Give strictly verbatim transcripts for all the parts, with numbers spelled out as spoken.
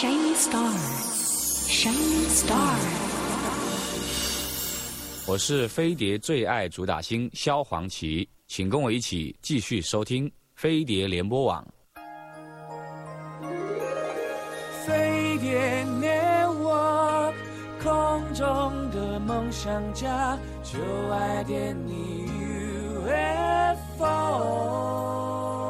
shining star, shining star。 我是飞碟最爱主打星萧煌奇，请跟我一起继续收听飞碟联播网。 飞碟 Network， 空中的梦想家，就爱点你 U F O。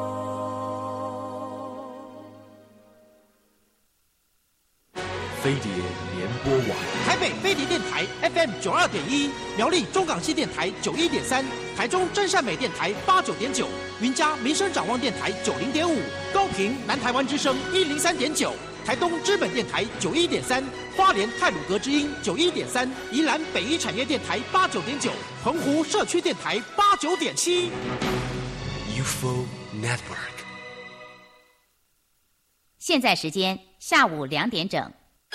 飞碟联播网， 台北飞碟电台 F M 九二点一，苗栗中港系电台九一点三，台中真善美电台八九点九，云嘉民生展望电台九零点五，高屏南台湾之声一零三点九，台东知本电台九一点三，花莲太鲁阁之音九一点三，宜兰北一产业电台八九点九，澎湖社区电台八九点七。 U F O Network。 现在时间下午两点整。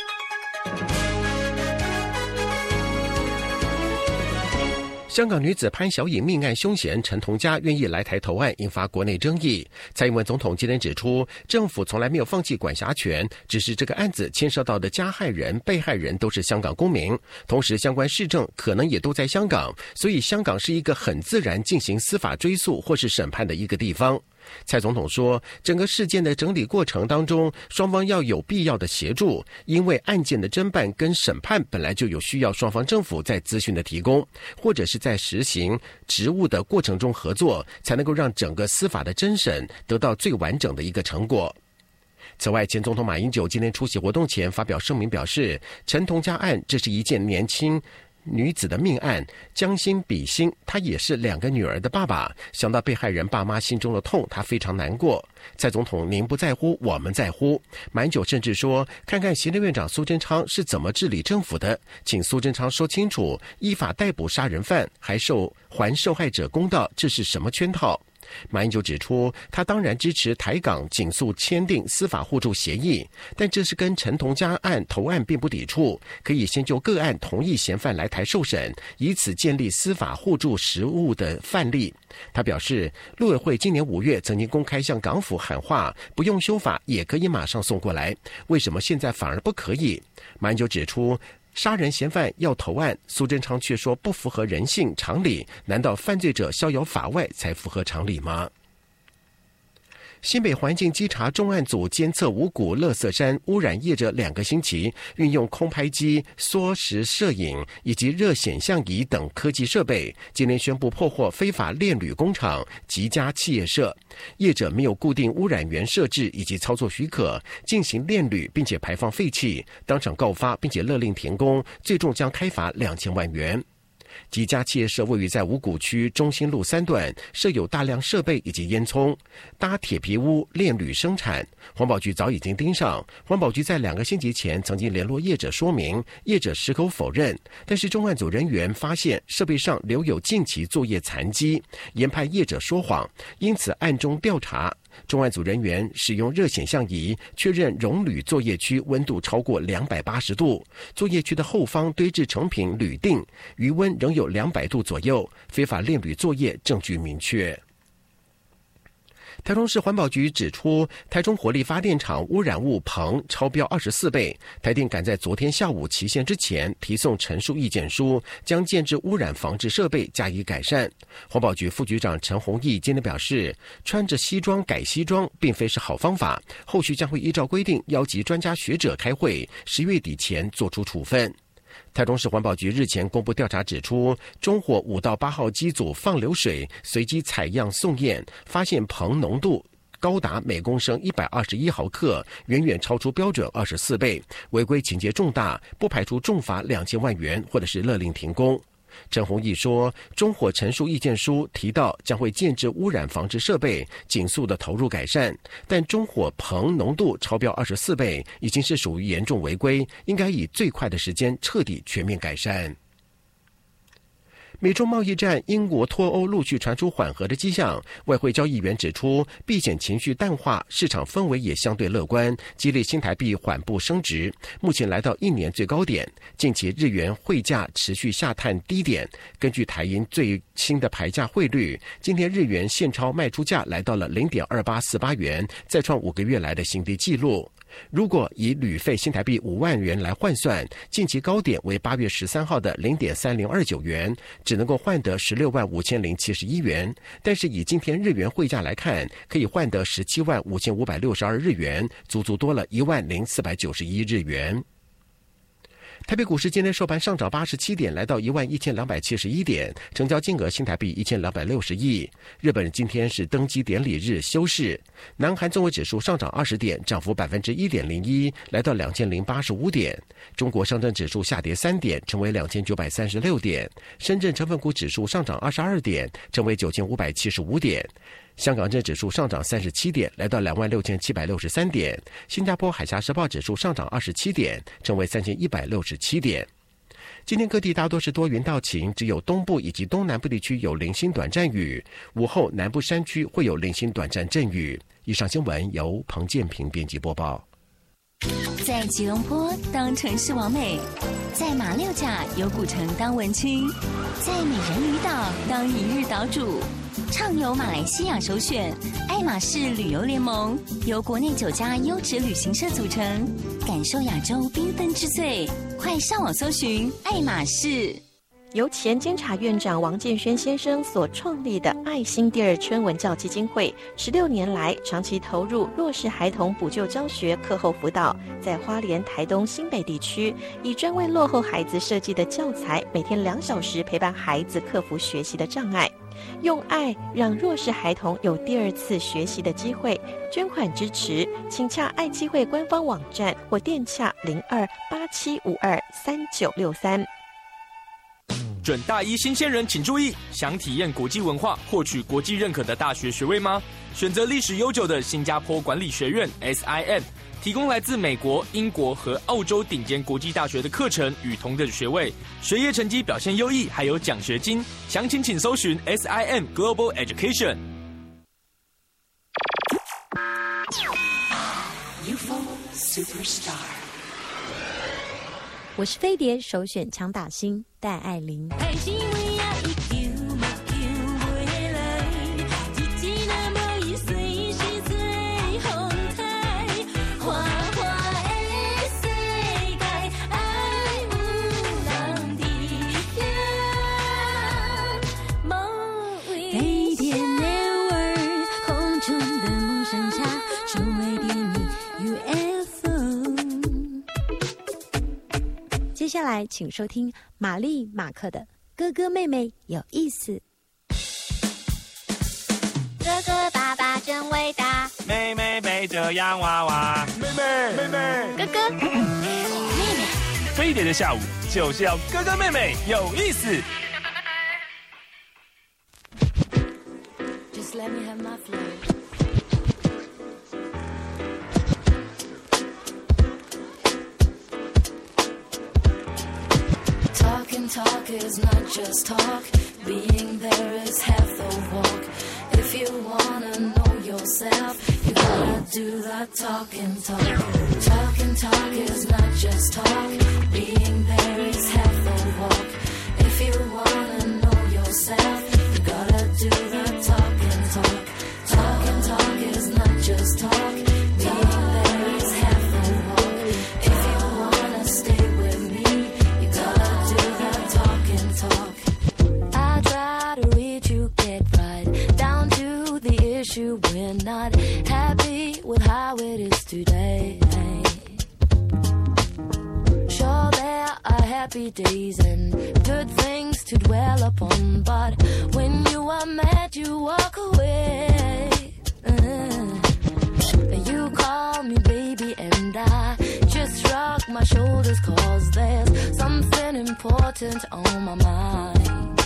香港女子潘晓颖命案凶嫌陈同佳愿意来台投案，引发国内争议。蔡英文总统今天指出，政府从来没有放弃管辖权，只是这个案子牵涉到的加害人、被害人都是香港公民，同时相关市政可能也都在香港，所以香港是一个很自然进行司法追诉或是审判的一个地方。蔡总统说，整个事件的整理过程当中，双方要有必要的协助，因为案件的侦办跟审判本来就有需要双方政府在资讯的提供，或者是在实行职务的过程中合作，才能够让整个司法的侦审得到最完整的一个成果。此外，前总统马英九今天出席活动前发表声明表示，陈同佳案这是一件年轻女子的命案，将心比心，他也是两个女儿的爸爸，想到被害人爸妈心中的痛，他非常难过。蔡总统，您不在乎，我们在乎。马英九甚至说，看看行政院长苏贞昌是怎么治理政府的，请苏贞昌说清楚，依法逮捕杀人犯，还受还受害者公道，这是什么圈套？马英九指出，他当然支持台港紧速签订司法互助协议，但这是跟陈同佳案投案并不抵触，可以先就个案同意嫌犯来台受审，以此建立司法互助实务的范例。他表示，陆委会今年五月曾经公开向港府喊话，不用修法也可以马上送过来，为什么现在反而不可以？马英九指出，杀人嫌犯要投案，苏贞昌却说不符合人性常理，难道犯罪者逍遥法外才符合常理吗？新北环境稽查重案组监测五股垃圾山污染业者两个星期，运用空拍机、缩时摄影以及热显像仪等科技设备，今天宣布破获非法炼铝工厂吉家企业社，业者没有固定污染源设置以及操作许可，进行炼铝并且排放废气，当场告发并且勒令停工，最终将开罚两千万元。吉家企业社位于在五股区中心路三段，设有大量设备以及烟囱，搭铁皮屋炼铝生产。环保局早已经盯上，环保局在两个星期前曾经联络业者说明，业者矢口否认，但是重案组人员发现设备上留有近期作业残迹，研判业者说谎，因此暗中调查。重案组人员使用热显像仪确认熔铝作业区温度超过两百八十度，作业区的后方堆置成品铝锭，余温仍有两百度左右，非法炼铝作业证据明确。台中市环保局指出，台中火力发电厂污染物硼超标二十四倍，台电赶在昨天下午期限之前提送陈述意见书，将建置污染防治设备加以改善。环保局副局长陈弘毅今天表示，穿着西装改西装并非是好方法，后续将会依照规定邀集专家学者开会，十月底前做出处分。台中市环保局日前公布调查指出，中火五到八号机组放流水随机采样送验，发现硼浓度高达每公升一百二十一毫克，远远超出标准二十四倍，违规情节重大，不排除重罚两千万元或者是勒令停工。陈弘毅说，中火陈述意见书提到将会建置污染防治设备，紧速的投入改善，但中火硼浓度超标二十四倍，已经是属于严重违规，应该以最快的时间彻底全面改善。美中贸易战，英国脱欧陆续传出缓和的迹象。外汇交易员指出，避险情绪淡化，市场氛围也相对乐观，激励新台币缓步升值，目前来到一年最高点。近期日元汇价持续下探低点。根据台银最新的牌价汇率，今天日元现钞卖出价来到了 零点二八四八元，再创五个月来的新低纪录。 如果以旅费新台币五万元来换算，近期高点为八月十三号的零点三零二九元，只能够换得十六万五千零七十一元。但是以今天日元汇价来看，可以换得十七万五千五百六十二日元，足足多了一万零四百九十一日元。台北股市今天收盘上涨八十七点，来到一万一千两百七十一点，成交金额新台币一千两百六十亿。日本今天是登基典礼日休市。南韩综合指数上涨二十点，涨幅百分之一点零一，来到两千零八十五点。中国上证指数下跌三点，成为两千九百三十六点。深圳成分股指数上涨二十二点，成为九千五百七十五点。香港证指数上涨三十七点，来到两万六千七百六十三点。新加坡海峡时报指数上涨二十七点，成为三千一百六十七点。今天各地大多是多云到晴，只有东部以及东南部地区有零星短暂雨，午后南部山区会有零星短暂阵雨。以上新闻由彭建平编辑播报。 在吉隆坡当城市王美，在马六甲有古城当文青，在美人鱼岛当一日岛主，畅游马来西亚首选爱马仕旅游联盟，由国内九家优质旅行社组成，感受亚洲缤纷之最。快上网搜寻爱马仕。 由前监察院长王建轩先生所创立的爱心第二春文教基金会，十六年来长期投入弱势孩童补救教学、课后辅导，在花莲、台东、新北地区，以专为落后孩子设计的教材，每天两小时陪伴孩子克服学习的障碍，用爱让弱势孩童有第二次学习的机会。捐款支持，请洽爱基会官方网站或电洽零二八七五二三九六三。 准大一新鲜人请注意，想体验国际文化，获取国际认可的大学学位吗？选择历史悠久的新加坡管理学院 S I M， 提供来自美国、英国和澳洲顶尖国际大学的课程与同等学位，学业成绩表现优异，还有奖学金。详情请搜寻 S I M Global Education。U F O Superstar。 我是飞碟首選強打星戴愛玲。接下来请收听玛丽马克的哥哥妹妹有意思。 哥哥爸爸真伟大， 妹妹背着洋娃娃， 妹妹妹妹哥哥妹妹。 飞碟的下午就是要哥哥妹妹有意思。 Just let me have my flow. Talk is not just talk, being there is half the walk. If you wanna know yourself, you gotta do the talking talk. Talking talk is not just talk, being there is half the walk. If you wanna know yourself, you gotta do the talking talk. Talking talk is not just talk, being there is half the walk. If you wanna stay with me, you gotta do the talking talk. I try to read you, get right down to the issue. We're not happy with how it is today. Sure, there are happy days and good things to dwell upon, but when you are mad, you walk away. Uh, you call me baby and I just shrug my shoulders, cause there's something important on my mind.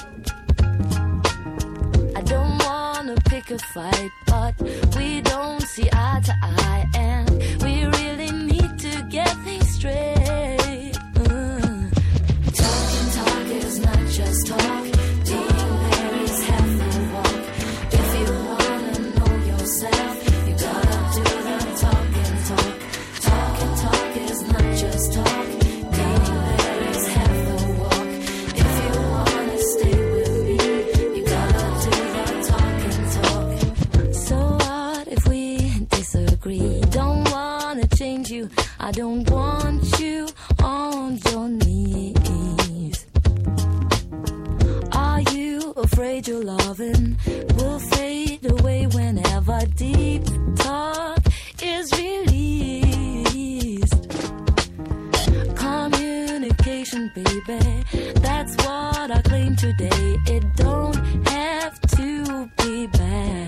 I don't wanna pick a fight, but we don't see eye to eye, and we really need to get things straight. uh. Talking talk is not just talk, being there is half the walk. If you wanna know yourself, you gotta do the talking talk. Talking talk is not just talk, being there is half the walk. If you wanna stay with me, you gotta do the talking talk. So what if we disagree? Don't wanna change want you on your knees. Are you afraid your loving will fade away whenever deep talk is released? Communication, baby, that's what I claim today. It don't have to be bad.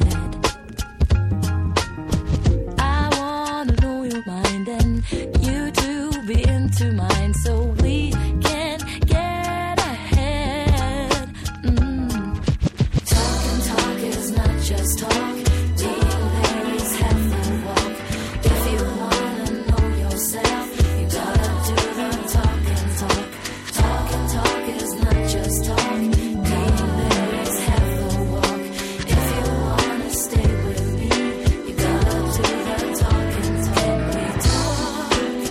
I wanna know your mind and you to be into mine so we can get ahead. Mm. Talk and talk is not just talk. Being there is half the walk. If you wanna know yourself, you gotta do the talk and talk. Talk and talk is not just talk. Being there is half the walk. If you wanna stay with me, you gotta do the talk and talk. We talk.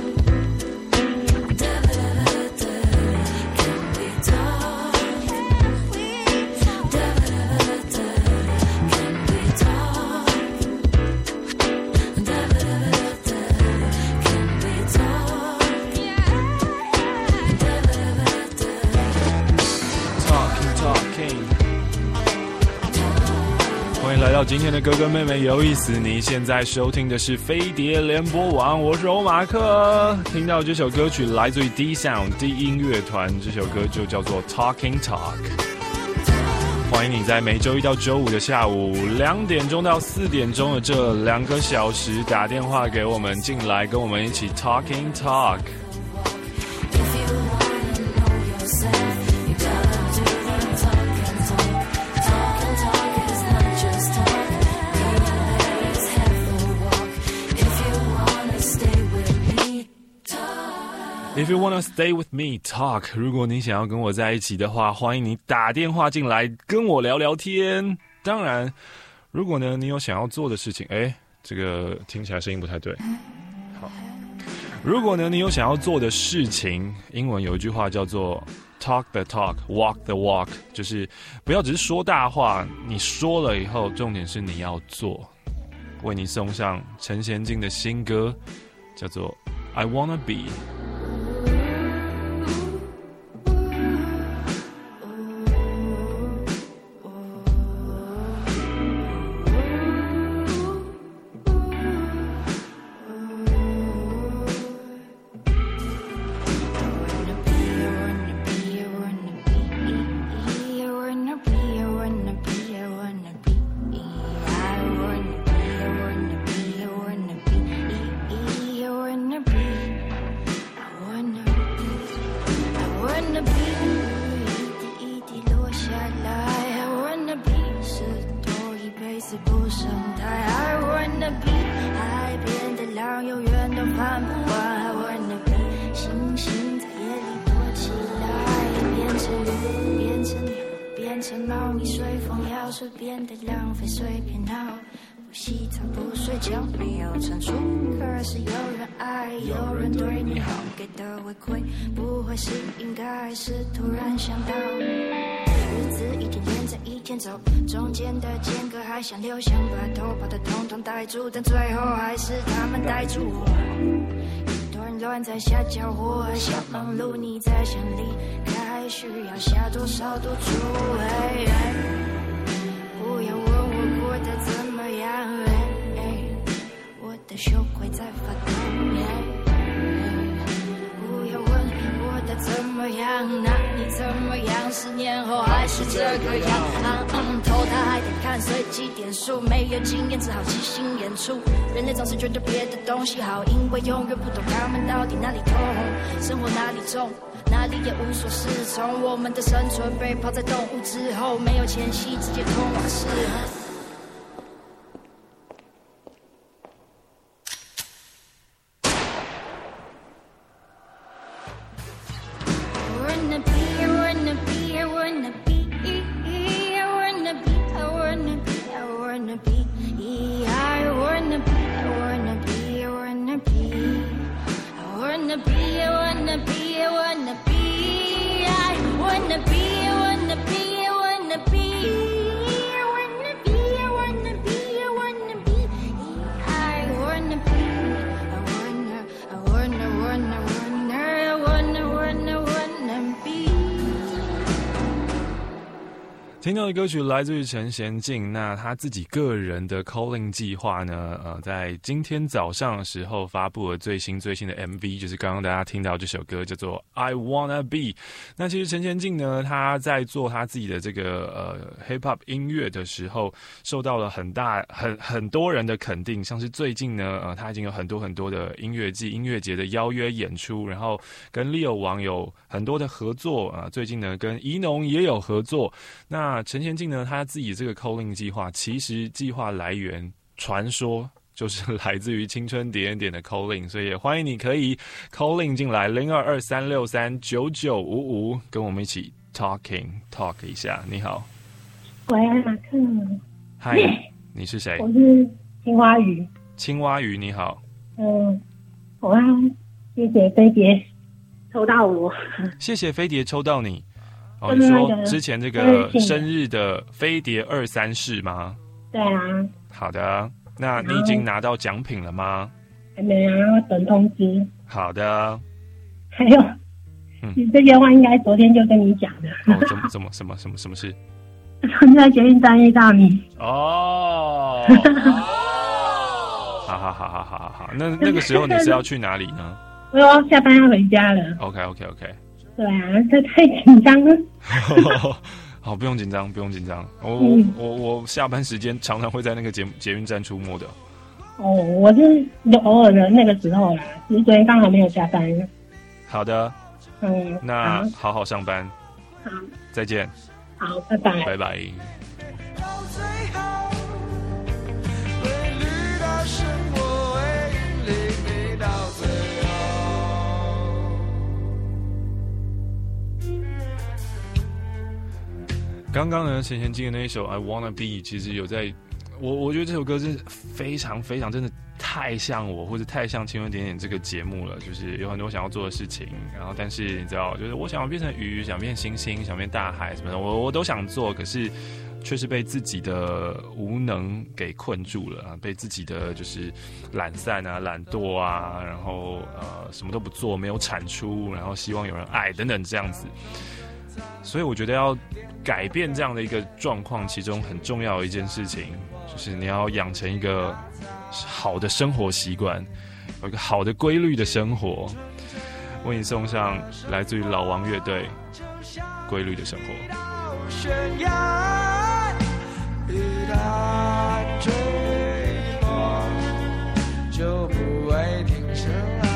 Da da da da. Can we talk? Da da da da. Can we talk? Da da da da. Can we talk? Da da da da. Talking Talking，欢迎来到今天的哥哥妹妹有意思。你现在收听的是飞碟联播网，我是欧马克。听到这首歌曲来自于 D Sound 低音乐团，这首歌就叫做 Talking Talk。欢迎你在每周一到周五的下午两点钟到四点钟的这两个小时打电话给我们进来，跟我们一起 Talking Talk。If you wanna stay with me, talk. 如果你想要跟我在一起的话，欢迎你打电话进来跟我聊聊天。当然，如果呢你有想要做的事情，哎，这个听起来声音不太对。好，如果呢你有想要做的事情，英文有一句话叫做 talk the talk, walk the walk， 就是不要只是说大话，你说了以后，重点是你要做。为你送上陈娴静的新歌，叫做 I Wanna be。中间的间隔还想留，想把头发的统统带住，但最后还是他们带住我。一团乱在下脚火，想忙碌，你在想离开，需要下多少赌注？不要问我过得怎么样，我的羞愧在发抖。不要问我的怎么样，那你怎么样？十年后还是这个样。啊嗯，投他还得看随机点数，没有经验只好即兴演出。人类总是觉得别的东西好，因为永远不懂他们到底哪里痛，生活哪里重，哪里也无所适从。我们的生存被抛在动物之后，没有前夕，直接通往事后。wanna 听到的歌曲来自于陈贤进，那他自己个人的 Calling 计划呢，呃，在今天早上的时候发布了最新最新的 M V， 就是刚刚大家听到这首歌叫做 I Wanna Be。那其实陈贤进呢，他在做他自己的这个呃 Hip Hop 音乐的时候，受到了很大很很多人的肯定，像是最近呢，呃，他已经有很多很多的音乐季、音乐节的邀约演出，然后跟 Leo 王有很多的合作啊、呃，最近呢跟宜农也有合作。那那陈贤进呢？他自己这个 Calling 计划，其实计划来源传说就是来自于青春点点点的 Calling， 所以也欢迎你可以 Calling 进来零二二三六三九九五五，跟我们一起 Talking Talk 一下。你好， 喂，马克。 嗨，你是谁？ 我是青蛙鱼。 青蛙鱼，你好。 嗯，我要谢谢飞碟抽到我。 谢谢飞碟抽到你。哦，你说之前这个生日的飞碟二三式吗？ 对啊。 好的，那你已经拿到奖品了吗？ 还没啊，要等通知。 好的。 还有，嗯，这些话应该昨天就跟你讲的。 哦，怎么怎么什么什么什么事？ 在捷运站遇到你。 哦。好好好好好好好，那那个时候你是要去哪里呢？ 我要下班要回家了。 OK OK OK。 对啊，这太紧张了。 好，不用紧张，不用紧张。我、嗯、我我下班时间常常会在那个捷捷运站出没的。 哦，我是偶尔的那个时候啦，只是昨天刚好没有下班。 好的。 嗯， 那好好上班。 好， 再见。 好，拜拜。 拜拜。刚刚呢，陈贤进的那一首《I Wanna Be》，其实有在，我我觉得这首歌是非常非常真的太像我，或者太像《青春点点》这个节目了。就是有很多想要做的事情，然后但是你知道，就是我想要变成鱼，想变星星，想变大海什么的，我我都想做，可是却是被自己的无能给困住了啊，被自己的就是懒散啊、懒惰啊，然后呃什么都不做，没有产出，然后希望有人爱等等这样子。所以我觉得要改变这样的一个状况，其中很重要的一件事情，就是你要养成一个好的生活习惯，有一个好的规律的生活。为你送上来自于老王乐队《规律的生活》。悬崖一旦坠落，就不会停下来。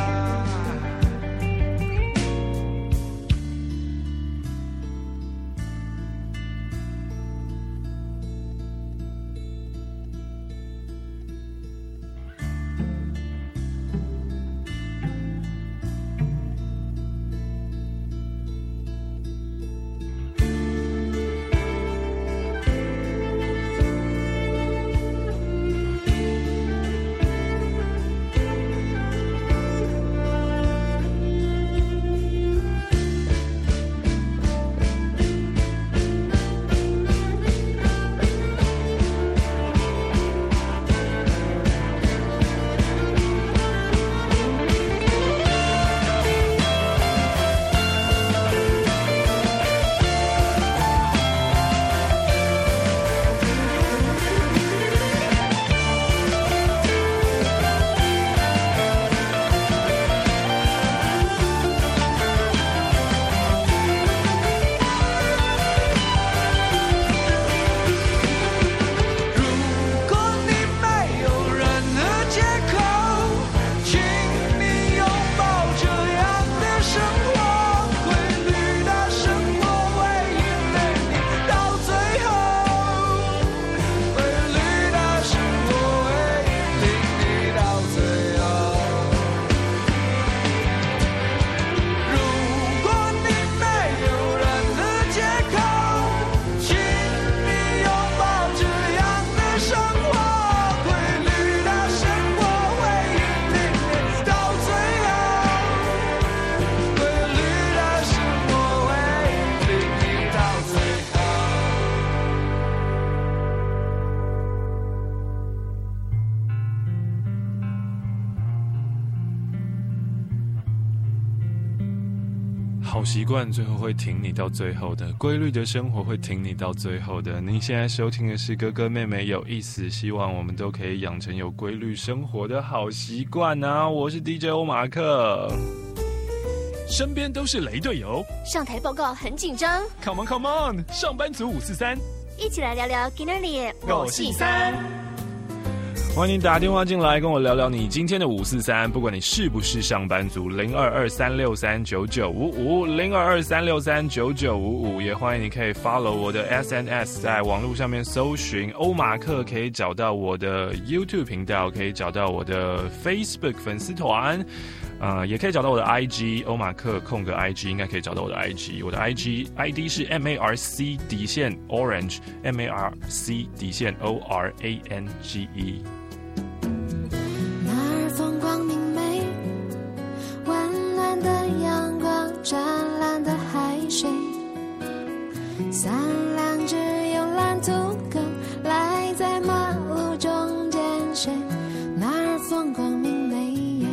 好习惯最后会挺你到最后的，规律的生活会挺你到最后的。您现在收听的是哥哥妹妹有意思，希望我们都可以养成有规律生活的好习惯啊！我是 D J 欧马克，身边都是雷队友， 上台报告很紧张。 Come on Come on， 上班族五四三， 一起来聊聊今天的我是三。 欢迎你打电话进来跟我聊聊你今天的五四三，不管你是不是上班族，零二二三六三九九五五，零二二三六三九九五五，也欢迎你可以 follow 我的 S N S， 在网络上面搜寻欧马克，可以找到我的 YouTube 频道，可以找到我的 Facebook 粉丝团。呃，也可以找到我的 I G 欧马克空格 I G， 应该可以找到我的 I G， 我的 I G I D 是 M A R C 底线 Orange M A R C 底线 O R A N G E。 那儿风光明媚，温暖的阳光，湛蓝的海水，三两只慵懒土狗赖在马路中间睡，那儿风光明媚。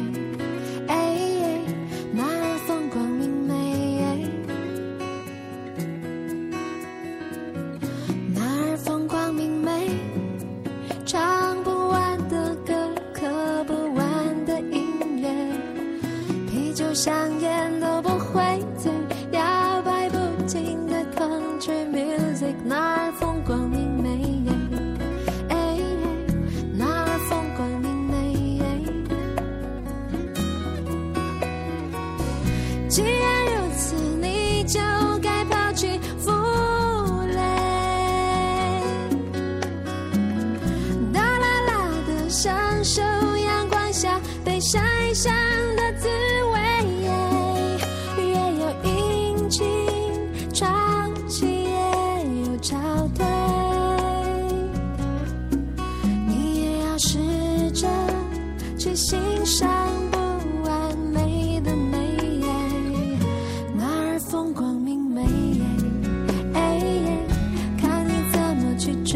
唱不完的歌，刻不完的音乐，啤酒香烟都不会醉，摇摆不停的 country music， 那儿风光明媚，哎，那儿风光明媚。既然如此，你就该抛弃负享受阳光下被晒伤的滋味，越有阴晴长期也有潮退，你也要试着去欣赏不完美的美，那儿风光明媚，看你怎么去追，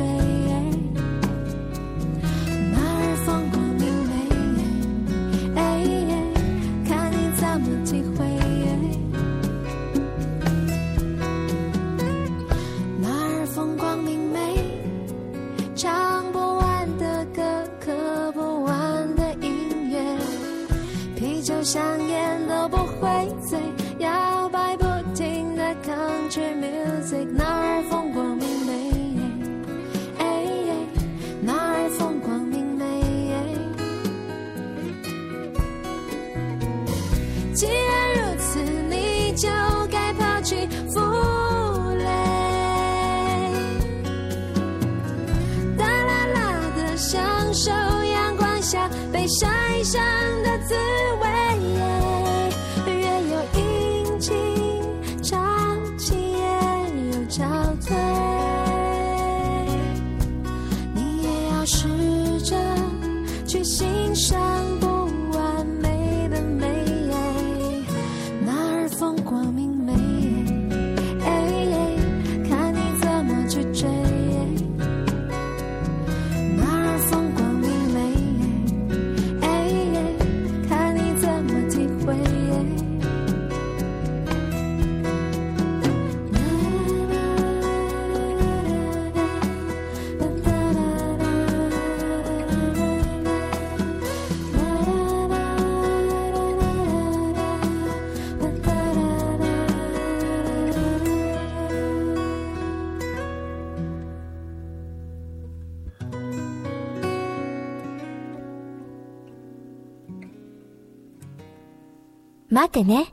香烟都不会醉，摇摆不停的 country music， 那儿风光明媚，哎，那儿风光明媚。既然如此，你就该抛弃负累，大啦啦的享受阳光下被晒伤的滋味，你也要试着去欣赏不完美的美，那儿风光明媚，看你怎么去追，那儿风光明媚，看你怎么体会。 待ってね。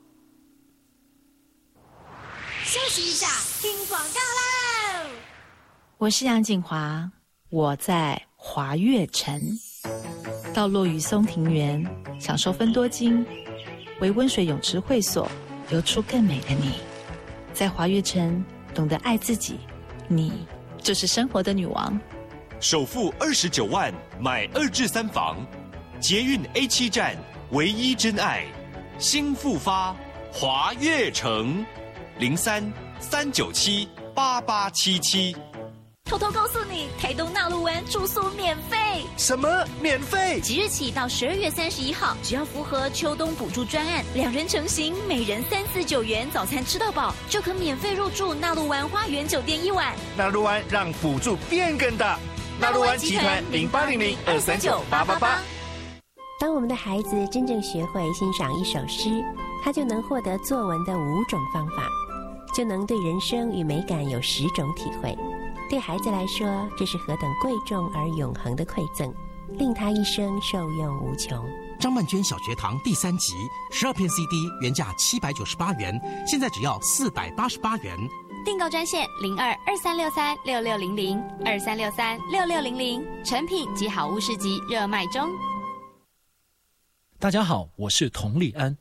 休息一下，听广告喽。 我是杨锦华，我在华悦城，到落雨松庭园，享受芬多精，为温水泳池会所，游出更美的你。在华悦城，懂得爱自己，你就是生活的女王。 首付二十九万买二至三房，捷运 A 七 站唯一真爱，新复发华悦城零三三九七八八七七。 偷偷告诉你，台东纳鹿湾住宿免费。 什么免费？ 即日起到十二月三十一号，只要符合秋冬补助专案，两人成行，每人三四九元，早餐吃到饱，就可免费入住纳鹿湾花园酒店一晚。 纳鹿湾让补助变更大。纳鹿湾集团零八零零二三九八八八。 当我们的孩子真正学会欣赏一首诗，他就能获得作文的五种方法，就能对人生与美感有十种体会。对孩子来说，这是何等贵重而永恒的馈赠，令他一生受用无穷。 张曼娟小学堂第三集，十二片 C D 原价七百九十八元，现在只要四百八十八元。 订购专线零二二三六三六六零零二三六三六六零零，成品及好物市集热卖中。 大家好，我是童立安。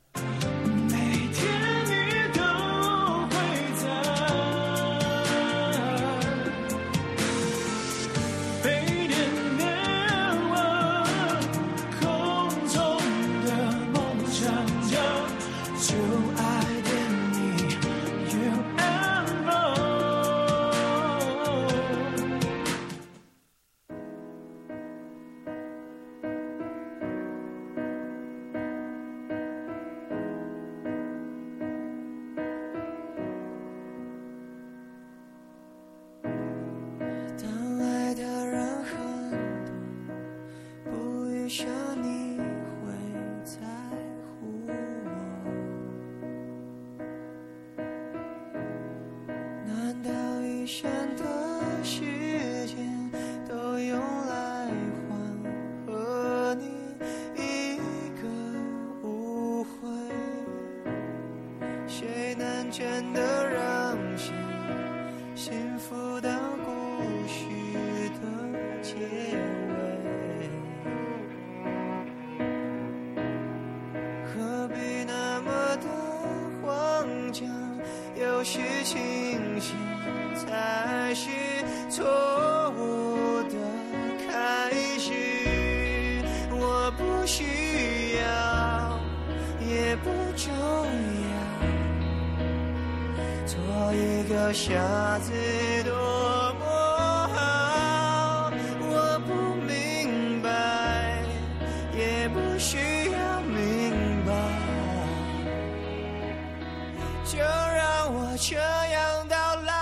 下次多么好，我不明白，也不需要明白，就让我这样到老。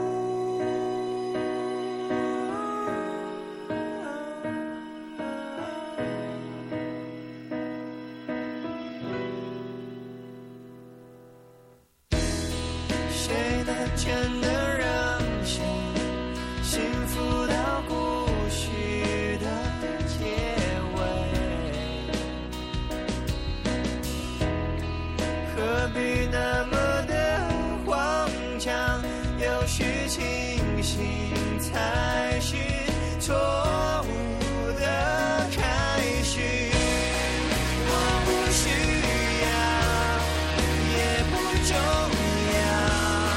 谁能真的让心幸福到故事的结尾？何必那么的慌张？有时清醒才是错误的开始。我不需要，也不重要。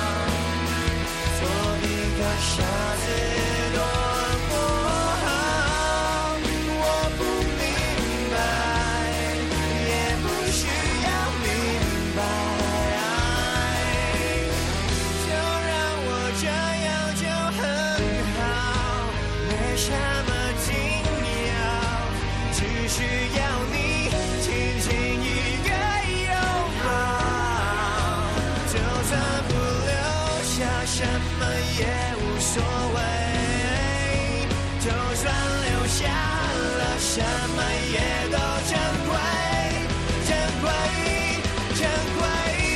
下次多么好，我不明白，也不需要明白，就让我这样就很好，没什么紧要，只需要你轻轻一个拥抱，就算不留下什么也无所谓，就算留下了什么也都珍贵，珍贵，珍贵。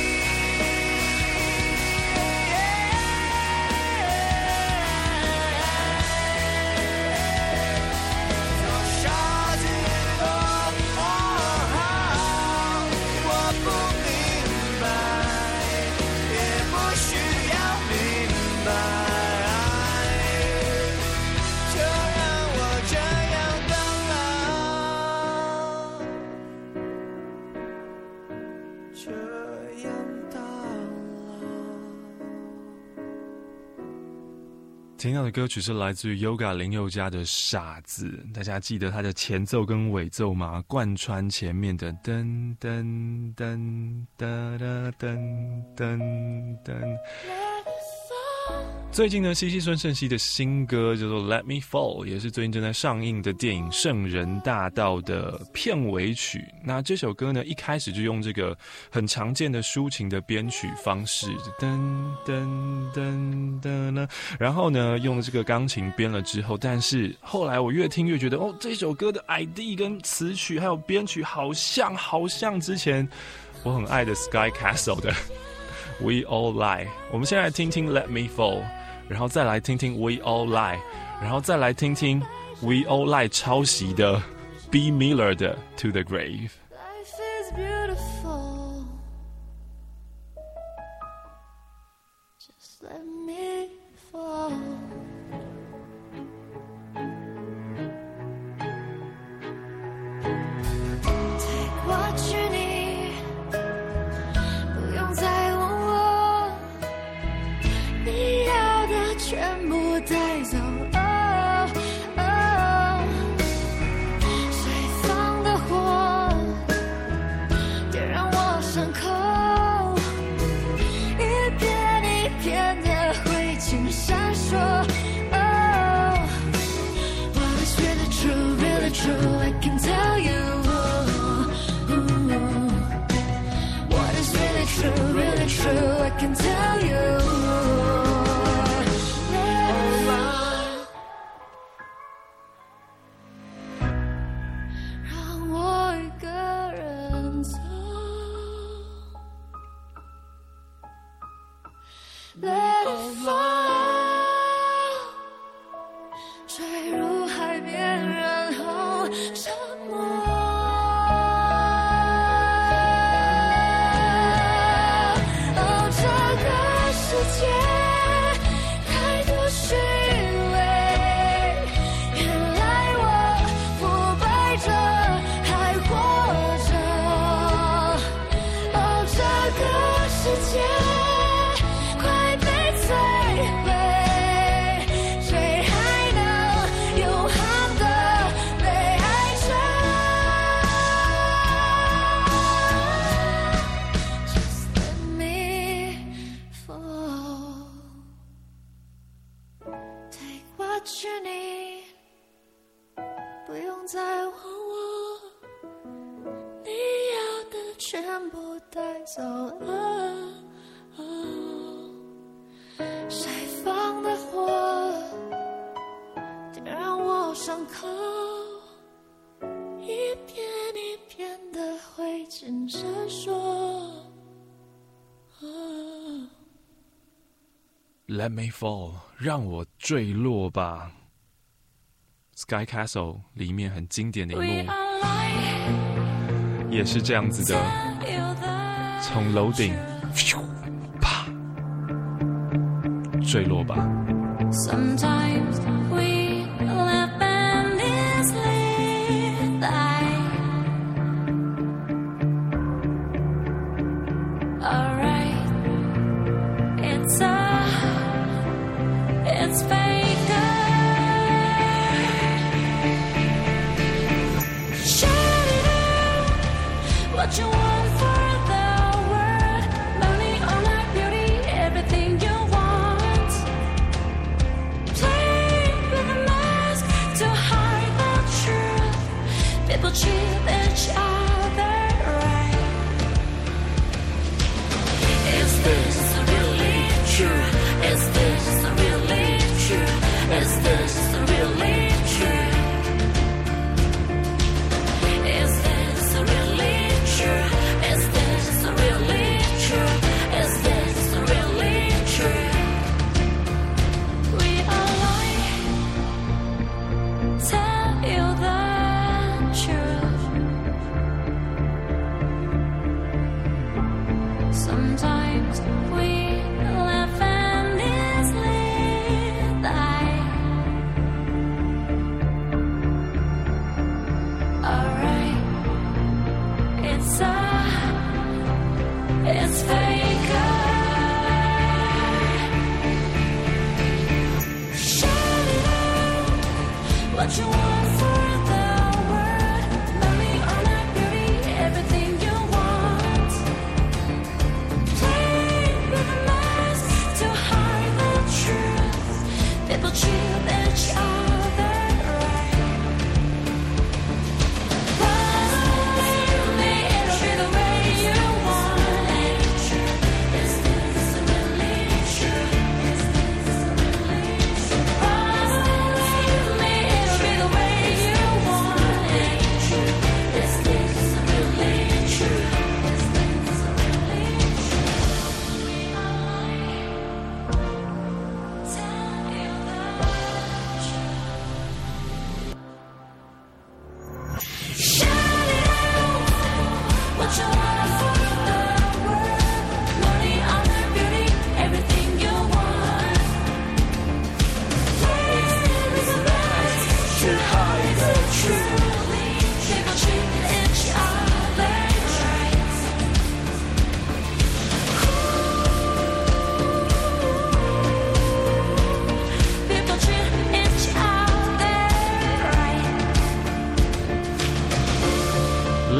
做傻子多么好，我不明白，也不需要明白。 听到的歌曲是来自于 Yoga 林宥嘉的《傻子》，大家记得它的前奏跟尾奏吗？贯穿前面的噔噔噔哒哒噔噔噔。 最近呢，西西孙盛希的新歌叫做《Let Me Fall》，也是最近正在上映的电影《圣人大道》的片尾曲。那这首歌呢，一开始就用这个很常见的抒情的编曲方式，噔噔噔噔呢，然后呢，用这个钢琴编了之后，但是后来我越听越觉得，哦，这首歌的 I D 跟词曲还有编曲好像，好像之前我很爱的 Sky Castle 的 We All Lie。我们先来听听 Let Me Fall。然后再来听听 We All Lie， 然后再来听听 We All Lie 抄袭的 B Miller 的 To the Grave。 Life is beautiful. Just let me fall. Take what you need， 不用再问我，你要的全部带走。Oh, oh， 谁放的火，点燃我伤口，一片一片的灰烬闪烁。Oh， what is really true, really true, I can tell you. What is really true, really true, I can tell you. 让我一个人走 Let it fall， 坠入海边，然后沉没。哦，这个世界太多虚伪，原来我腐败着还活着。哦，这个世界快被摧毁，谁还能永恒的被爱着 Just let me fall. Take what you need， 不用再问我，你要的全部带走了。谁放的火，点燃我伤口，一片一片的灰烬闪烁。 Let me fall， 让我坠落吧。Sky Castle 里面很经典的一幕，也是这样子的，从楼顶啪坠落吧。 Sometimes we laugh and easily die. Alright, it's a, it's faker. Shout it out, what you want for the world, money or like beauty, everything you want. Play with a mask to hide the truth. People treat each other right. Is this really true? Is this really true? Is this really true? Is this really true? Is this really true? Is this really true? We are lying, tell you the truth. Sometimes we laugh and easily die. Alright, it's a, it's faker. Shout it out, what you want for the world, money or like beauty, everything you want. Play with a mask to hide the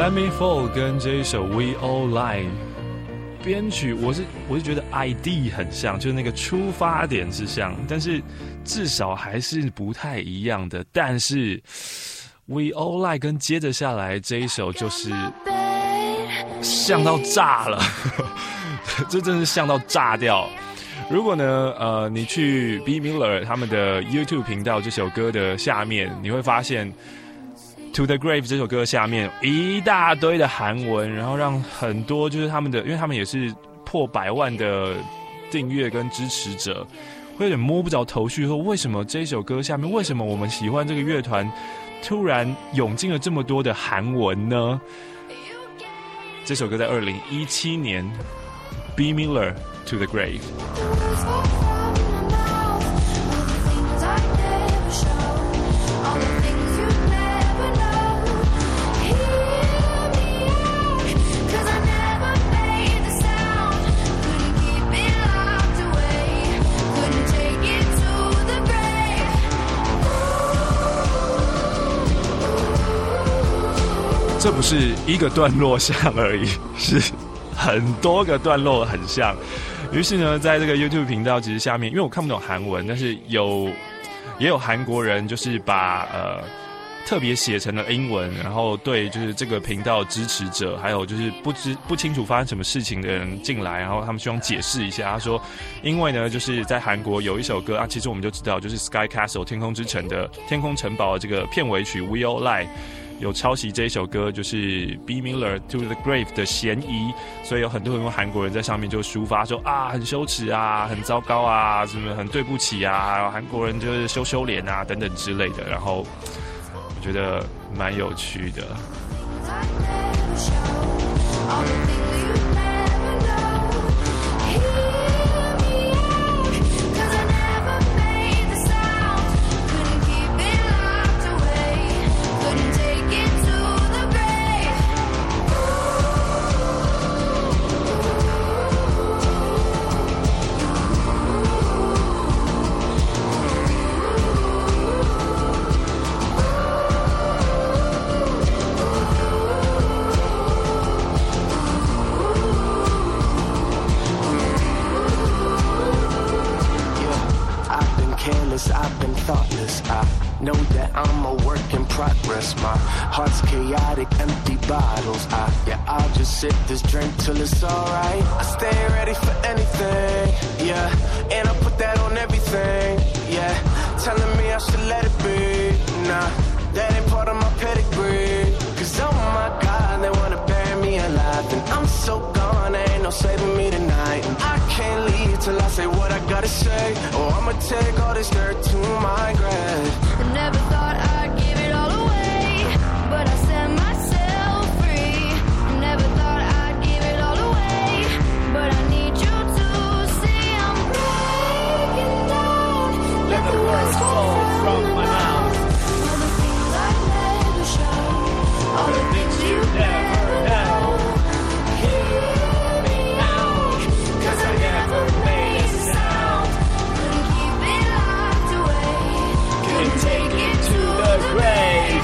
Let Me Fall 跟这一首 We All Lie 编曲，我是我是觉得 I D 很像，就是那个出发点是像，但是至少还是不太一样的。但是 We All Lie 跟接着下来这一首就是像到炸了，这真是像到炸掉。如果呢，呃，你去 B Miller 他们的 YouTube 频道这首歌的下面，你会发现 To the Grave 这首歌下面一大堆的韩文，然后让很多就是他们的，因为他们也是破百万的订阅跟支持者，会有点摸不着头绪，说为什么这首歌下面，为什么我们喜欢这个乐团，突然涌进了这么多的韩文呢？这首歌在二零一七年 B Miller To the Grave。这不是一个段落像而已，是很多个段落很像。于是呢，在这个 YouTube 频道其实下面，因为我看不懂韩文，但是有也有韩国人就是把呃特别写成了英文，然后对就是这个频道支持者，还有就是不知不清楚发生什么事情的人进来，然后他们希望解释一下。他说，因为呢，就是在韩国有一首歌啊，其实我们就知道，就是 Sky Castle 天空之城的天空城堡的这个片尾曲 We All Lie。有抄袭这一首歌，就是 B Miller To the Grave 的嫌疑，所以有很多很多韩国人在上面就抒发说啊，很羞耻啊，很糟糕啊，什么很对不起啊，韩国人就是羞羞脸啊等等之类的。然后我觉得蛮有趣的。 I've been thoughtless. I know that I'm a work in progress. My heart's chaotic, empty bottles. I, yeah, I'll just sip this drink till it's alright. I stay ready for anything, yeah. And I put that on everything, yeah. Telling me I should let it be, nah. That ain't part of my pedigree. Cause oh my God, they wanna bury me alive. And I'm so gone, there ain't no saving me tonight. And I can't leave till I say what I gotta say. Oh, I'ma take all this dirt to my grave. I never thought I'd give it all away, but I set myself free. I never thought I'd give it all away, but I need you to see I'm breaking down. Let the words fall from my mouth. All the things I never show, all the things you never know. Hear me out, cause I never made a sound. Couldn't keep it locked away, couldn't take it to the grave.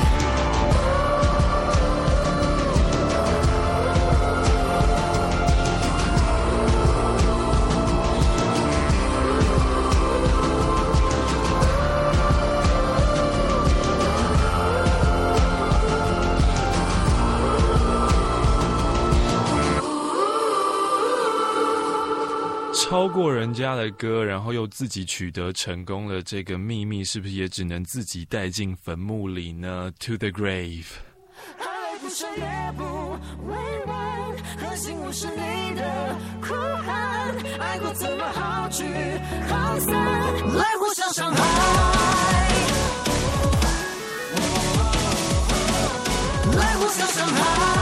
“超过人家的歌，然后又自己取得成功的这个秘密，是不是也只能自己带进坟墓里呢 ？To the grave。 爱不深也不委婉，核心我是你的哭喊，爱过怎么好聚好散，来互相伤害，来互相伤害。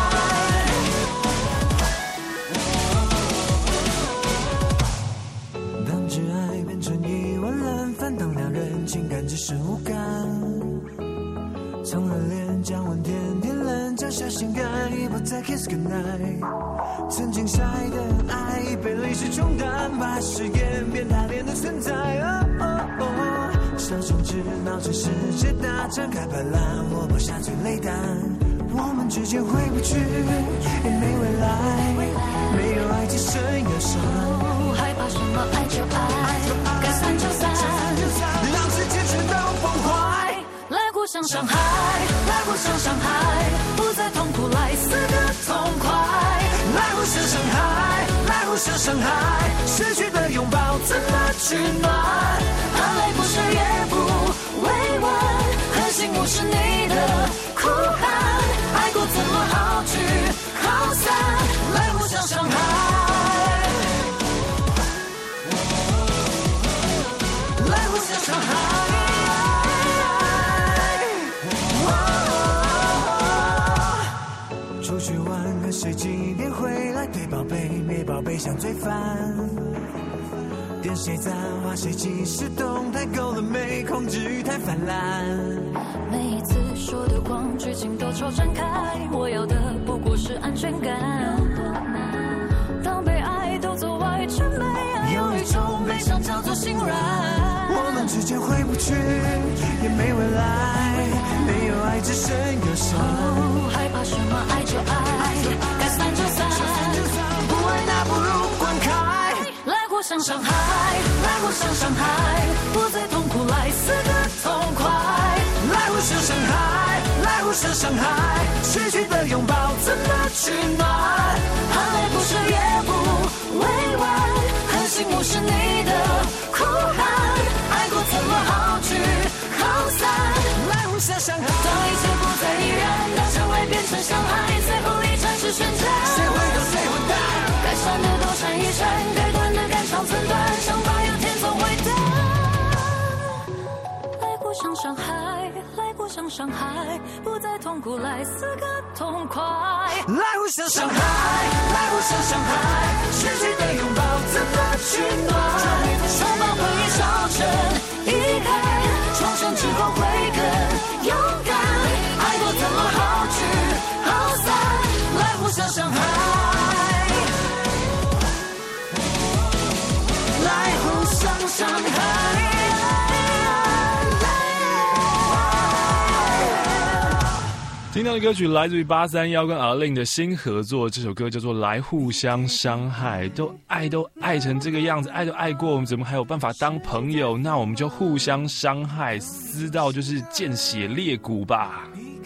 当挚爱变成一碗烂饭，当两人情感只剩无感，从热恋降温天天冷，降下心肝，已不再 kiss goodnight。曾经晒的爱被历史冲淡，把誓言变打脸的存在。哦哦哦，小城之闹成世界大战，开拍烂，我播下催泪弹。 我们之间回不去，也没未来，没有爱只剩忧伤。 害怕什么？爱就爱，该散就散， 让世界全都崩坏。 来互相伤害，来互相伤害，不再痛苦，来死个痛快。 来互相伤害，来互相伤害，失去的拥抱怎么取暖？ 含泪不舍也不慰问，狠心无视你的哭喊，爱过怎么好聚好散？来互相伤害，来互相伤害。 出去玩和谁几点回来？对宝贝没宝贝像罪犯。点谁赞花谁即时动态，够了没？控制欲太泛滥。 每一次说的谎，剧情都超展开，我要的不过是安全感。当被爱都走歪，却没爱，有一种悲伤叫做心软。 我们之间回不去，也没未来，没有爱只剩忧伤。 哦，害怕什么？爱就爱，该散就散， 不爱那不如滚开。 来互相伤害，来互相伤害，不再痛苦，来死个痛快。 来互相伤害，来互相伤害，失去的拥抱怎么取暖？ 含泪不舍也不委婉，狠心无视你的哭喊，爱过怎么好聚好散？ 来互相伤害， 当一切不再依然，当相爱变成相害，最后一战是宣战， 谁会懂谁会淡？ 该删的都删一删，该断的肝肠寸断，伤疤有天总会淡。来互相伤害，来互相伤害，不再痛苦，来死个痛快。 来互相伤害，来互相伤害，失去的拥抱怎么取暖？ 伤疤会烧成遗憾，重生之后会更勇敢。爱过怎么好聚好散？来互相伤害， 来互相伤害。 听到的歌曲来自于八三一跟阿令的新合作，这首歌叫做《来互相伤害》。都爱都爱成这个样子，爱都爱过，我们怎么还有办法当朋友？那我们就互相伤害，撕到就是见血裂骨吧。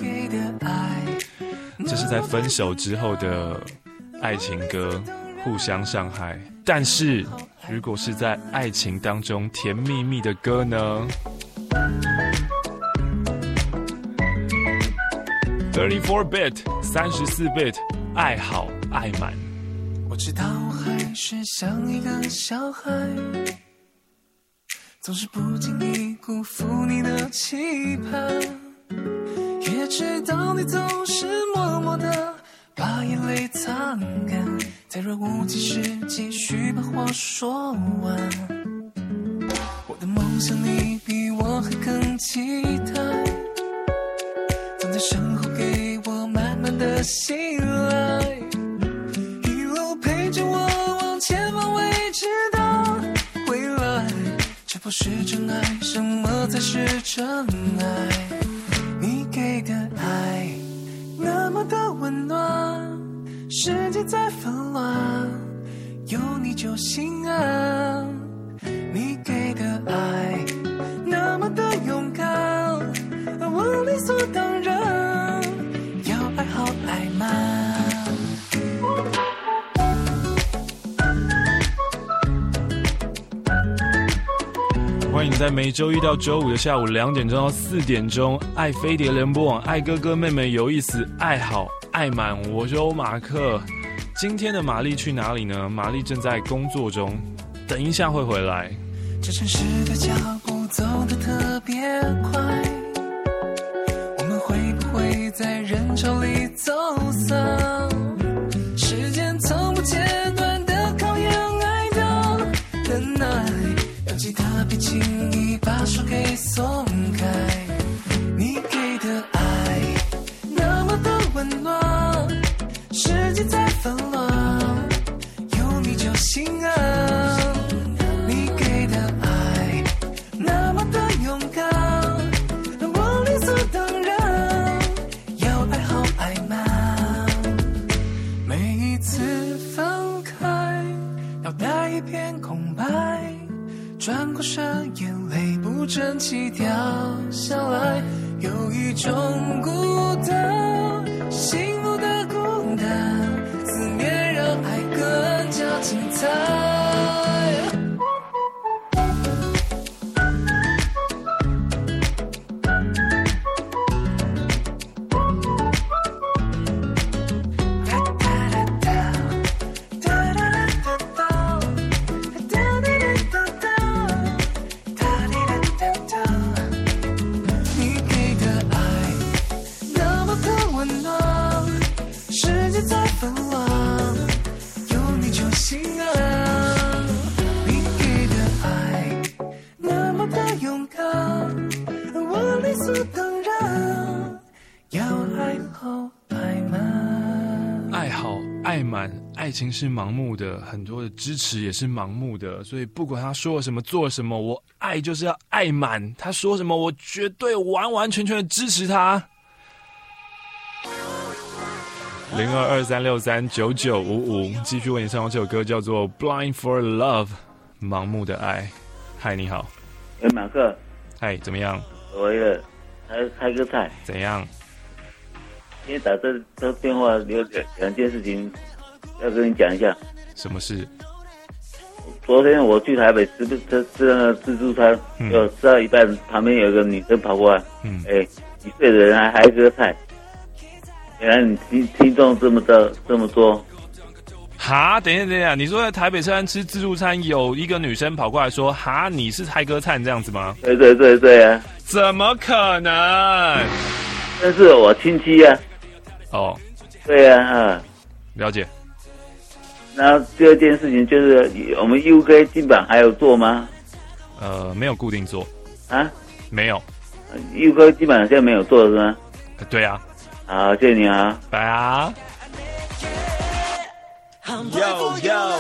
这是在分手之后的爱情歌，互相伤害。但是如果是在爱情当中甜蜜蜜的歌呢？Thirty-four bit， 三十四 bit， 爱好爱满。 我知道我还是像一个小孩，总是不经意辜负你的期盼，也知道你总是默默地把眼泪擦干，在若无其事继续把话说完。我的梦想你比我还更期待，总在身后给我满满的信赖，一路陪着我往前方未知的未来。这不是真爱，什么才是真爱？你给的爱那么的温暖，世界在纷乱，有你就心安。你给的爱那么的勇敢，我理所当然要爱好爱满。 欢迎在每周一到周五的下午两点钟到四点钟，爱飞碟联播网，爱哥哥妹妹有意思，爱好爱满。我是欧马克。今天的玛丽去哪里呢？玛丽正在工作中，等一下会回来。 这城市的脚步走得特别快，我们会不会在人潮里走散？时间从不间断的考验爱的能耐，让吉他别轻易把手给松开。你给的爱那么的温暖，世界在纷乱，有你就心安。你给的爱那么的勇敢，我理所当然要爱好爱一片空白，转过身，眼泪不争气掉下来，有一种孤单，幸福的孤单，思念让爱更加精彩。 爱情是盲目的，很多的支持也是盲目的，所以不管他说了什么做了什么，我爱就是要爱满，他说什么我绝对完完全全的支持他。零二二三六三九九五五，继续为你唱这首歌叫做 Blind for Love， 盲目的爱。嗨，你好。 喂，马克。 嗨，怎么样？ 我了，开开个菜。 怎样？ 今天打这这电话有两两件事情要跟你讲一下。 什么事？ 昨天我去台北吃吃吃那个自助餐，就吃到一半，旁边有一个女生跑过来，嗯，哎，几岁的人还还割菜，原来你听听众这么的这么多。 哈，等一下等一下，你说在台北车站吃自助餐，有一个女生跑过来说，哈，你是嗨歌灿这样子吗？ 对对对对啊！ 怎么可能？ 那是我亲戚啊。 哦， 对啊，啊， 了解。 那第二件事情就是，我们 U K 金榜还有做吗？ 呃，没有固定做。 啊？ 没有。 U K 金榜现在没有做是吗？ 对啊。 好，谢谢你啊。 拜啊。 Yo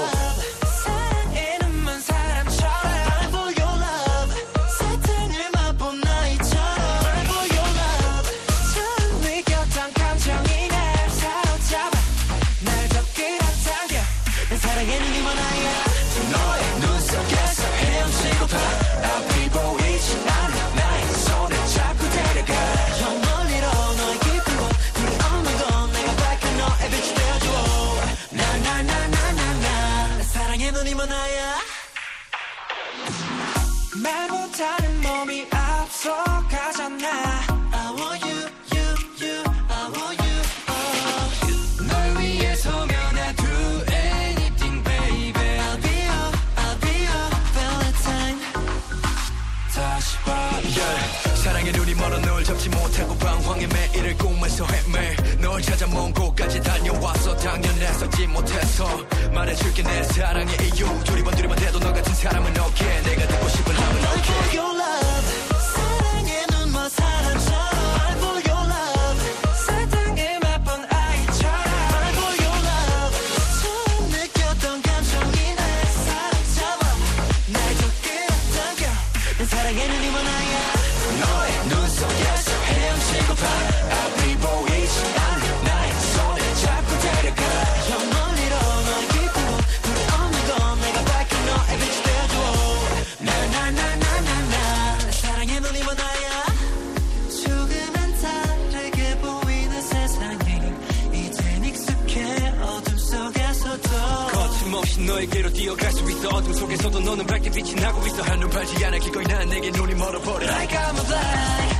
yo。말 못하는 몸이 앞서가잖아. I want you, you, you, I want you, oh. 널 위해 서면 I do anything, baby. I'll be your, I'll be your Valentine. 다시 봐, yeah. 사랑의 눈이 멀어 널 잡지 못하고 방황의 매일을 꿈에서 헤매. 널 찾아 먼 곳까지 달려와서 당연했었지 못해서 말해줄게 내 사랑의 이유. 두리번 두리번 돼도 너 같은 사람은 okay. 내가 듣고 싶은 하면 okay. Your love 사랑의 눈먼 사람처럼 I'm for your love 사탕을 맛본 아이처럼 I'm for your love 처음 느꼈던 감정이 날 사로잡아 날 더 끌어당겨 난 사랑의 눈이 많아야 너의 눈 속에서 헤엄치고파 앞이 보이지 않는 나의 손을 잡고 데려가 저 멀리로 너의 기쁘고 불이 없는 건 내가 밝힌 너의 빛이 되어줘 나나나나나나 사랑의 눈이 많아야 조금은 다르게 보이는 세상이 이젠 익숙해 어둠 속에서도 거침없이 너에게로 뛰어갈 수 있어 어둠 속에서도 너는 밝게 빛이 나고 있어 한눈 팔지 않아 기꺼이 난 내게 눈이 멀어버려 Like I'm a blind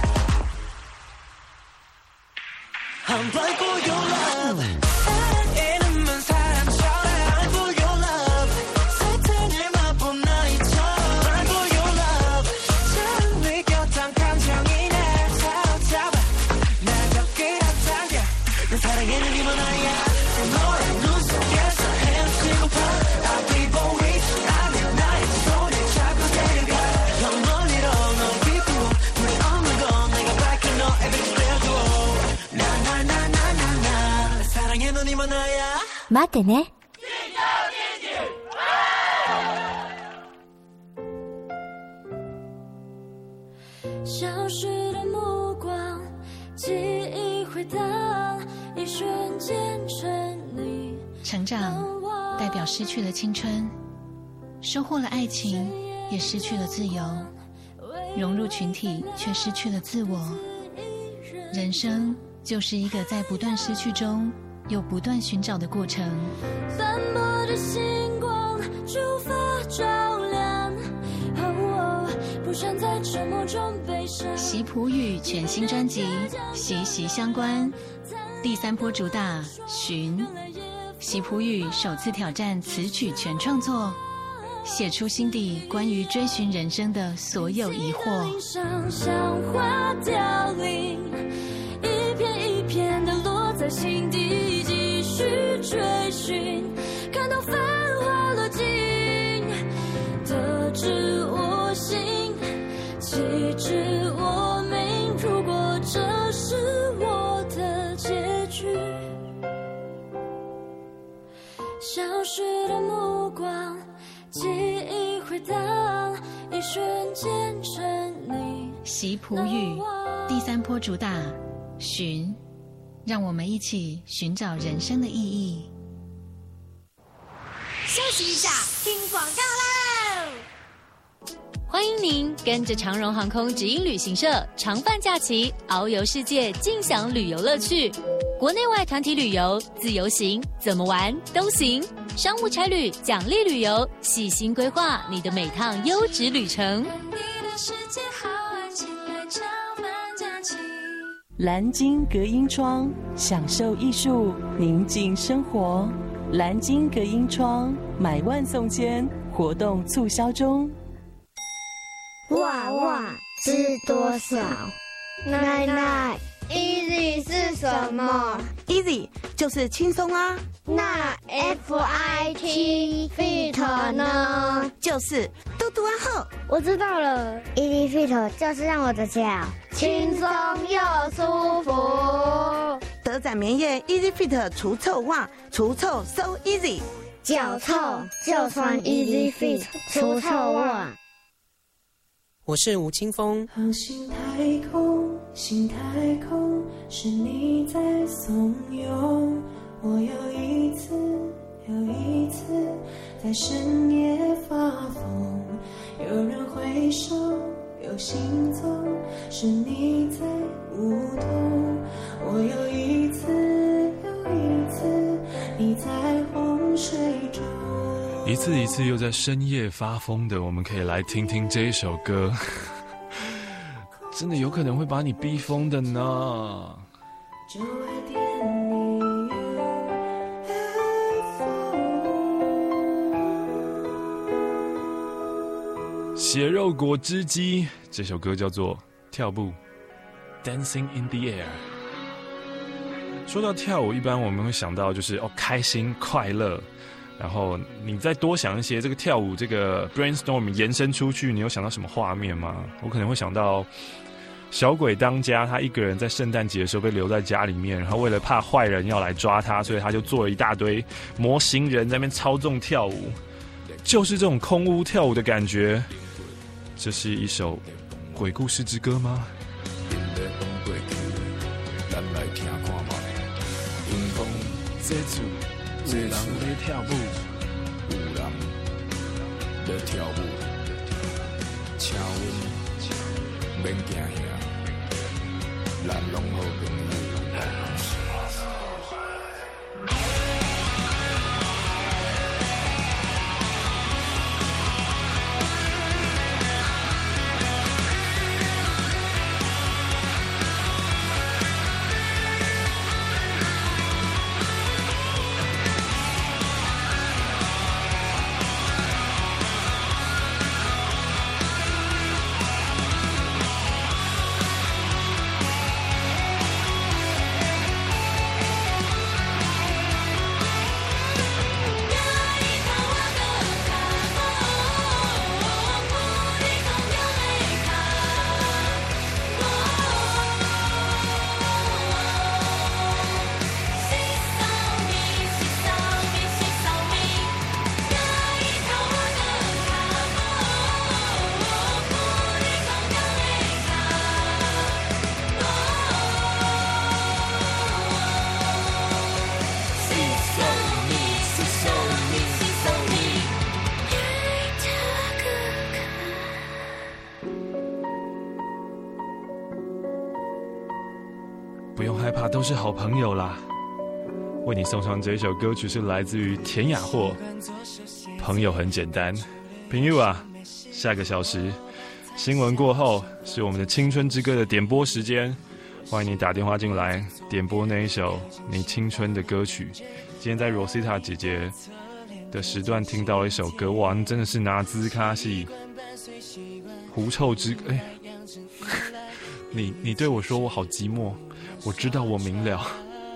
I'm blind for your love 사랑의 눈먼 사람처럼 I'm for your love 사탕을 맛본 나이처럼 I'm for your love 처음 느꼈던 감정이 날 사로잡아 날 더 끌어당겨 난 사랑의 눈이 많아야 너의 눈 속에서 헤엄치고파 앞이 보이지 않는 나의 손을 잡고 데려가 저 멀리로 너의 기쁘고 불이 없는 건 내가 밝힌 너의 빛이 되어줘 나나나나나나 사랑의 눈이 많아야 待ってね。 消失的目光，记忆回荡，一瞬间沉溺。 成长代表失去了青春， 收获了爱情，也失去了自由；融入群体，却失去了自我。人生就是一个在不断失去中又不断寻找的过程。 斑驳的星光出发照亮，不想在沉默中悲伤。 习普语全新专辑息息相关，第三波主打寻。习普语首次挑战词曲全创作，写出心底关于追寻人生的所有疑惑。 像花凋零，一片一片的落在心底，继续追寻，看到繁华落尽，得知我心，岂知我命。如果这是我的结局，消失的目光，记忆回荡，一瞬间沉溺。 习普语第三波主打寻，让我们一起寻找人生的意义。 休息一下，听广告喽！ 欢迎您跟着长荣航空直营旅行社长泛假期，遨游世界，尽享旅游乐趣。国内外团体旅游、自由行，怎么玩都行。商务差旅、奖励旅游，细心规划你的每趟优质旅程。 蓝鲸隔音窗，享受艺术，宁静生活。蓝鲸隔音窗，买万送千，活动促销中。 哇哇知多少？奶奶 ，easy 是什么 ？easy 就是轻松啊。 那 F I T fit 呢？ 就是嘟嘟安后。 我知道了 ，easy fit 就是让我的脚轻松又舒服。 德展棉业 easy fit 除臭袜，除臭 so easy， 脚臭就穿 easy fit 除臭袜。 我是吴青峰。 航行太空，心太空，是你在怂恿我又一次又一次在深夜发疯。有人挥手，有行踪，是你在舞动。我又一次又一次，你在洪水中。 一次一次又在深夜发疯的，我们可以来听听这一首歌，真的有可能会把你逼疯的呢。 就爱点你血肉果汁机这首歌叫做跳步 Dancing in the Air。 说到跳舞，一般我们会想到就是哦开心快乐，然后你再多想一些这个跳舞这个 brainstorm 延伸出去，你有想到什么画面吗？我可能会想到小鬼当家，他一个人在圣诞节的时候被留在家里面，然后为了怕坏人要来抓他，所以他就做了一大堆模型人在那边操纵跳舞，就是这种空屋跳舞的感觉。这是一首鬼故事之歌吗？这次有人在跳舞， 有人在跳舞，请阮免惊吓，咱拢好朋友。 不用害怕，都是好朋友啦。为你送上这一首歌曲是来自于田雅霍，朋友很简单。朋友啊，下个小时新闻过后是我们的青春之歌的点播时间，欢迎你打电话进来点播那一首你青春的歌曲。今天在 Rosita 姐姐的时段听到了一首歌，哇，真的是拿兹卡西狐臭之歌。哎，你你对我说我好寂寞，我知道我明了，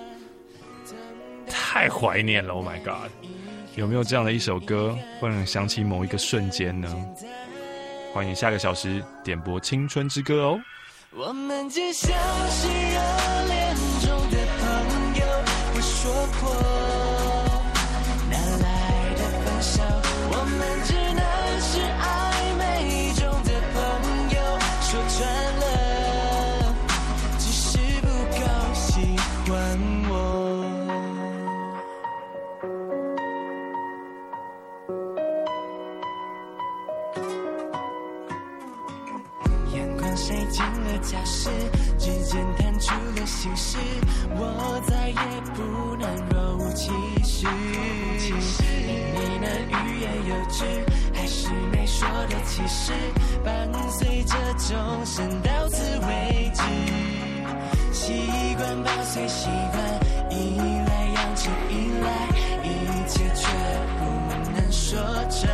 太怀念了 ，Oh my God！ 有没有这样的一首歌，会让你想起某一个瞬间呢？欢迎下个小时点播青春之歌哦。 我们只像是热恋中的朋友，不说破哪来的分手，我们只能是暧昧中的朋友，说穿了只是不够喜欢我。晒进了教室，指尖弹出了心事，我再也不能若无其事。你呢，欲言又止，还是没说的其实，伴随着钟声到此为止。习惯伴随习惯，依赖养成依赖，一切却不能说穿。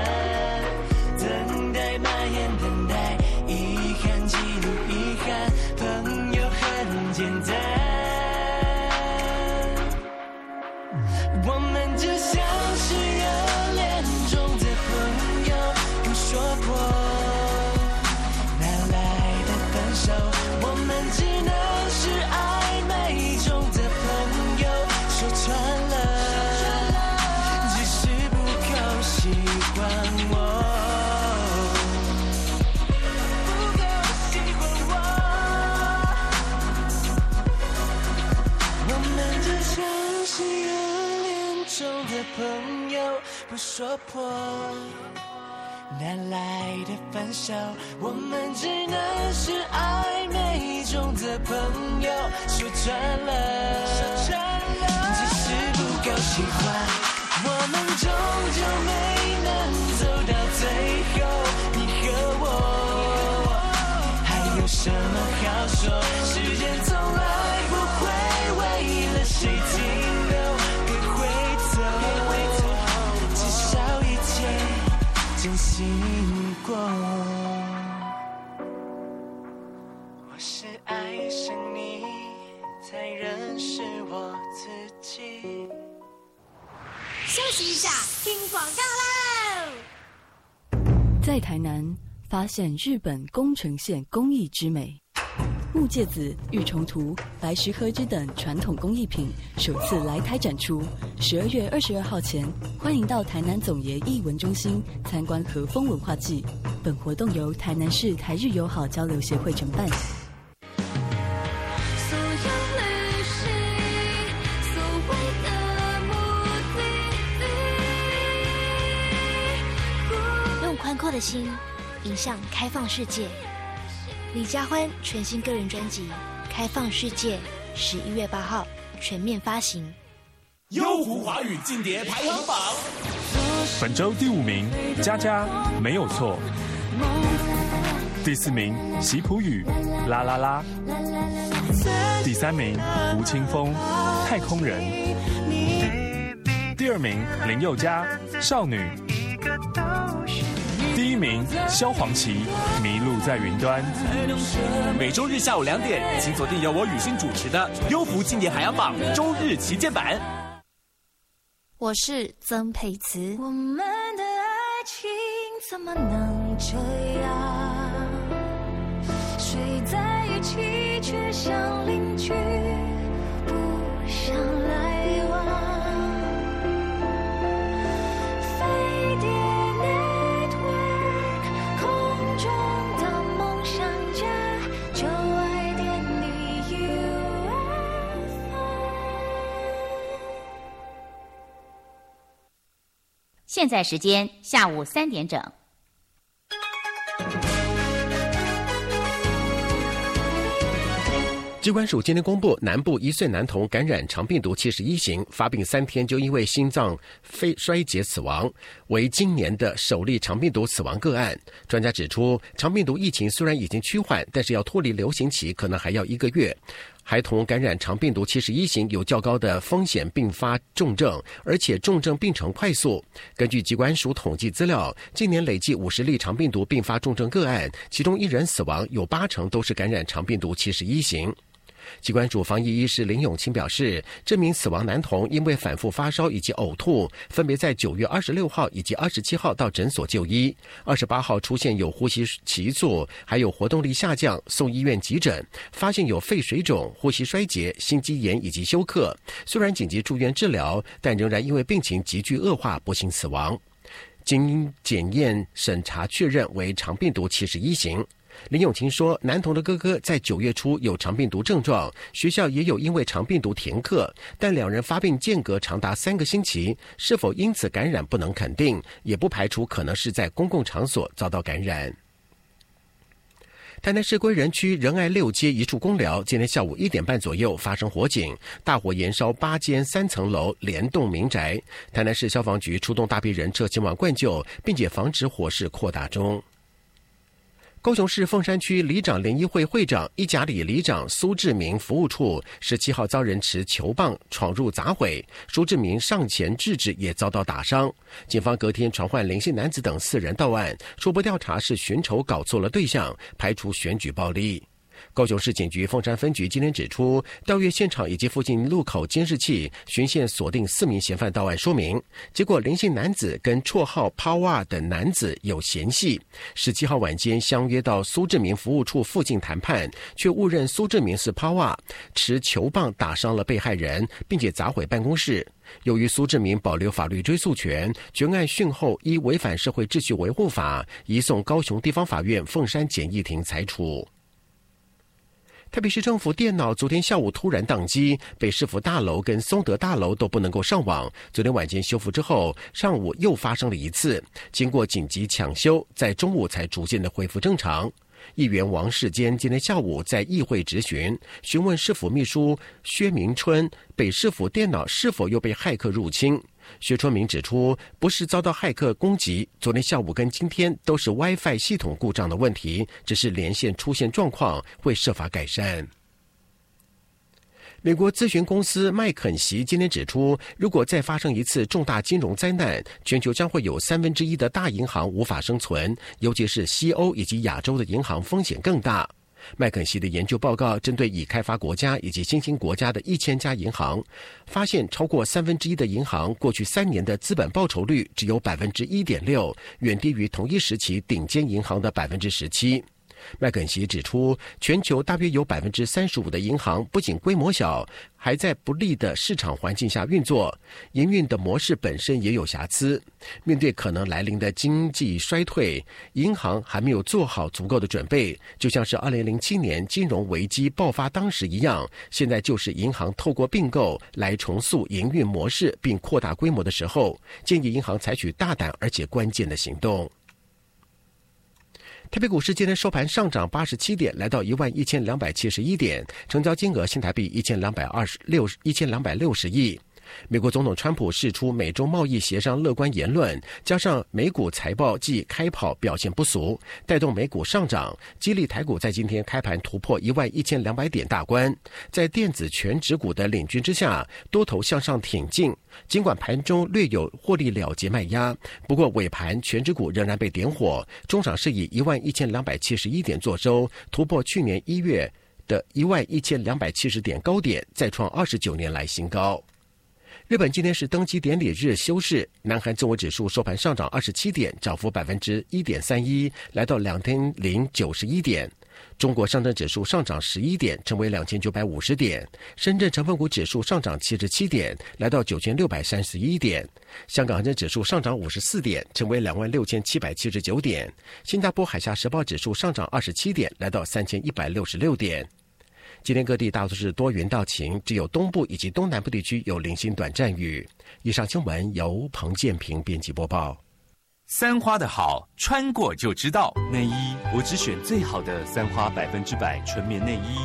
等待蔓延等待，遗憾记录遗憾，朋友很简单，我们只像是热恋中的朋友，不说破哪来的分手，我们只能是暧昧中的朋友，说穿了只是不够喜欢我。朋友不说破哪来的分手，我们只能是暧昧中的朋友，说穿了只是不够喜欢，我们终究没能走到最后，你和我还有什么好说，时间从来不会为了谁停留，真心过，我是爱上你才认识我自己。 休息一下，听广告喽！ 在台南发现日本宫城县工艺之美，木芥子、玉虫图、白石河之等传统工艺品首次来台展出。十二月二十二号前，欢迎到台南总爷艺文中心参观和风文化季。本活动由台南市台日友好交流协会承办。 用宽阔的心迎向开放世界。李佳欢全新个人专辑《开放世界》十一月八号全面发行。 优酷华语劲碟排行榜， 本周第五名佳佳没有错，第四名席普语啦啦啦，第三名吴青峰太空人，第二名林宥嘉少女，第一名萧煌奇迷路在云端。 每周日下午两点，请锁定由我雨欣主持的优福劲碟排行榜周日旗舰版。 我是曾沛慈。 我们的爱情怎么能这样？睡在一起却像邻居，不想来往。飞碟 Network 空中的梦想家，就爱点你 U F O。 现在时间下午三点整。 疾管署今天公布，南部一岁男童感染肠病毒七十一型，发病三天就因为心脏肺衰竭死亡，为今年的首例肠病毒死亡个案。专家指出，肠病毒疫情虽然已经趋缓，但是要脱离流行期可能还要一个月。孩童感染肠病毒七十一型有较高的风险并发重症，而且重症病程快速。根据疾管署统计资料，今年累计五十例肠病毒并发重症个案，其中一人死亡，有八成都是感染肠病毒七十一型。疾管署防疫医师林永清表示，这名死亡男童因为反复发烧以及呕吐，分别在九月二十六号以及二十七号到诊所就医，二十八号出现有呼吸急促，还有活动力下降，送医院急诊，发现有肺水肿、呼吸衰竭、心肌炎以及休克。虽然紧急住院治疗，但仍然因为病情急剧恶化，不幸死亡。经检验审查确认为肠病毒七十一型。林永清说，男童的哥哥在九月初有肠病毒症状，学校也有因为肠病毒停课，但两人发病间隔长达三个星期，是否因此感染不能肯定，也不排除可能是在公共场所遭到感染。台南市归仁区仁爱六街一处公寮，今天下午一点半左右发生火警，大火延烧八间三层楼连栋民宅。台南市消防局出动大批人车前往灌救，并且防止火势扩大中。高雄市凤山区里长联谊会会长一甲里里长苏志明服务处十七号遭人持球棒闯入砸毁，苏志明上前制止，也遭到打伤。警方隔天传唤林姓男子等四人到案，初步调查是寻仇搞错了对象，排除选举暴力。高雄市警局凤山分局今天指出，调阅现场以及附近路口监视器，循线锁定四名嫌犯到案说明。结果林姓男子跟绰号抛袜等男子有嫌隙，十七号晚间相约到苏志明服务处附近谈判，却误认苏志明是抛袜，持球棒打伤了被害人，并且砸毁办公室。由于苏志明保留法律追诉权，全案讯后依违反社会秩序维护法移送高雄地方法院凤山简易庭裁处。台北市政府电脑昨天下午突然宕机，北市府大楼跟松德大楼都不能够上网。昨天晚间修复之后，上午又发生了一次，经过紧急抢修，在中午才逐渐的恢复正常。议员王世坚今天下午在议会质询，询问市府秘书薛明春，北市府电脑是否又被骇客入侵。薛春明指出，不是遭到骇客攻击，昨天下午跟今天都是 WiFi 系统故障的问题，只是连线出现状况，会设法改善。美国咨询公司麦肯锡今天指出，如果再发生一次重大金融灾难，全球将会有三分之一的大银行无法生存，尤其是西欧以及亚洲的银行风险更大。麦肯锡的研究报告针对已开发国家以及新兴国家的一千家银行，发现超过三分之一的银行过去三年的资本报酬率只有百分之一点六，远低于同一时期顶尖银行的百分之十七。麦肯锡指出，全球大约有百分之三十五的银行不仅规模小，还在不利的市场环境下运作，营运的模式本身也有瑕疵。面对可能来临的经济衰退，银行还没有做好足够的准备，就像是二零零七年金融危机爆发当时一样，现在就是银行透过并购来重塑营运模式并扩大规模的时候，建议银行采取大胆而且关键的行动。台北股市今天收盘上涨八十七点，来到一万一千两百七十一点，成交金额新台币一千两百二十六一千两百六十亿。美国总统川普释出美中贸易协商乐观言论，加上美股财报季开跑表现不俗，带动美股上涨，激励台股在今天开盘突破一万一千两百点大关。在电子全指股的领军之下，多头向上挺进，尽管盘中略有获利了结卖压，不过尾盘全指股仍然被点火，中场是以一万一千两百七十一点作收，突破去年一月的一万一千两百七十点高点，再创二十九年来新高。日本今天是登基典礼日休市，南韩综合指数收盘上涨二十七点，涨幅百分之一点三一，来到两千零九十一点。中国上证指数上涨十一点，成为两千九百五十点。深圳成分股指数上涨七十七点，来到九千六百三十一点。香港恒生指数上涨五十四点，成为两万六千七百七十九点。新加坡海峡时报指数上涨二十七点，来到三千一百六十六点。今天各地大多是多云到晴，只有东部以及东南部地区有零星短暂雨。以上新闻由彭建平编辑播报。 三花的好，穿过就知道。内衣我只选最好的三花百分之百纯棉内衣，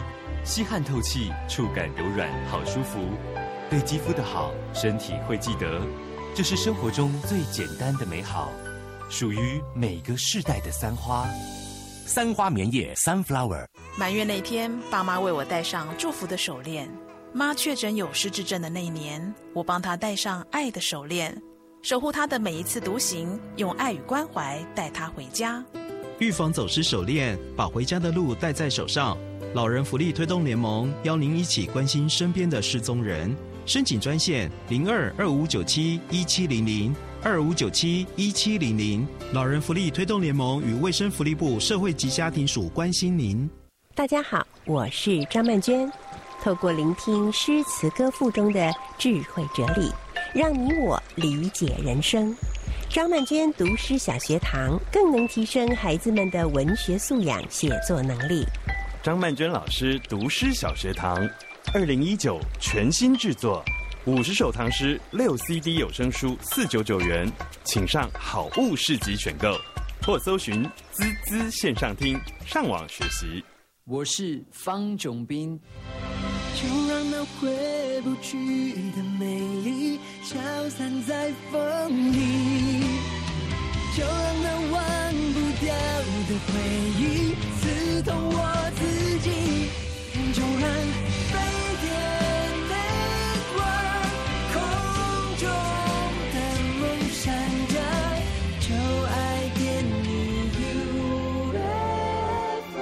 吸汗透气，触感柔软，好舒服。对肌肤的好，身体会记得。这是生活中最简单的美好，属于每个世代的三花。 三花棉叶 Sunflower。 满月那天，爸妈为我戴上祝福的手链。妈确诊有失智症的那一年，我帮她戴上爱的手链，守护她的每一次独行，用爱与关怀带她回家。 预防走失手链，把回家的路带在手上。老人福利推动联盟邀您一起关心身边的失踪人。申请专线零二二五九七一七零零二五九七一七零零。老人福利推动联盟与卫生福利部社会及家庭署关心您。 大家好，我是张曼娟。透过聆听诗词歌赋中的智慧哲理，让你我理解人生。张曼娟读诗小学堂更能提升孩子们的文学素养、写作能力。 张曼娟老师读诗小学堂二零一九全新制作，五十首唐诗，六 C D 有声书，四九九元，请上好物市集选购，或搜寻滋滋线上听，上网学习。 我是方炯斌。 就让那回不去的美丽消散在风里，就让那忘不掉的回忆刺痛我自己，就让飞点泪光空中的梦闪着，就爱给你 U F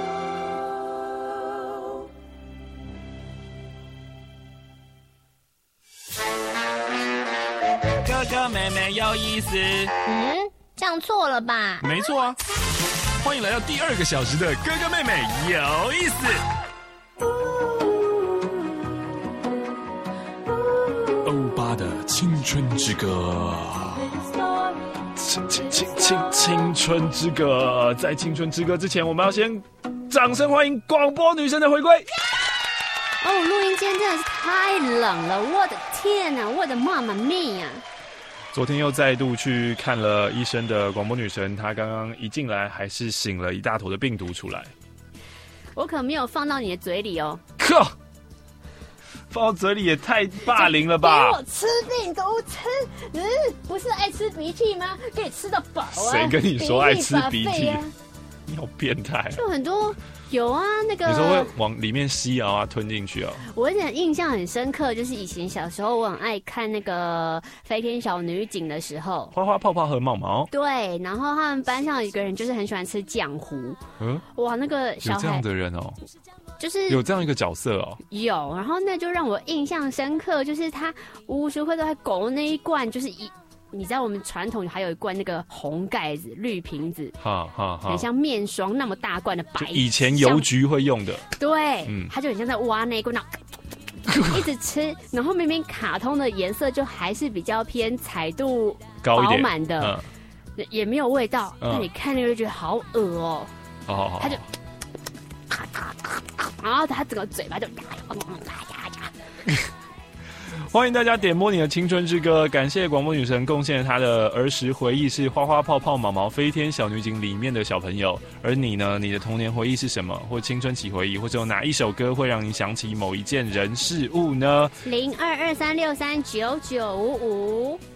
O。 哥哥妹妹有意思。 嗯，这样错了吧？ 没错啊。欢迎来到第二个小时的哥哥妹妹有意思。欧巴的青春之歌，青青青青青春之歌。在青春之歌之前，我们要先掌声欢迎广播女神的回归。 哦，录音间真的是太冷了，我的天哪，我的妈妈咪呀！ 昨天又再度去看了医生的广播女神，她刚刚一进来还是擤了一大坨的病毒出来。 我可没有放到你的嘴里哦。 靠！放到嘴里也太霸凌了吧！ 给我吃病毒吃，嗯，不是爱吃鼻涕吗？可以吃到饱啊！ 谁跟你说爱吃鼻涕？你好变态！ 就很多。有啊，那个你说会往里面吸啊，啊吞进去啊。 我有点印象很深刻，就是以前小时候我很爱看那个《飞天小女警》的时候， 花花泡泡和毛毛。 对，然后他们班上有一个人就是很喜欢吃浆糊。嗯，哇，那个小孩有这样的人哦， 就是有这样一个角色哦。 有，然后那就让我印象深刻，就是他无无时刻都在拱那一罐，就是一。你知道我们传统还有一罐那个红盖子绿瓶子，哈哈哈，很像面霜那么大罐的白， 以前邮局会用的。 对，嗯，他就很像在挖那一罐，一直吃，然后明明卡通的颜色就还是比较偏彩度饱满的，嗯、也没有味道，嗯、但你看那个就觉得好恶哦。哦，他就，然后他整个嘴巴就。 欢迎大家点播你的青春之歌，感谢广播女神贡献她的儿时回忆是花花泡泡毛毛飞天小女警里面的小朋友，而你呢？你的童年回忆是什么？或青春期回忆，或者有哪一首歌会让你想起某一件人事物呢？ 零二二三六三九九五五。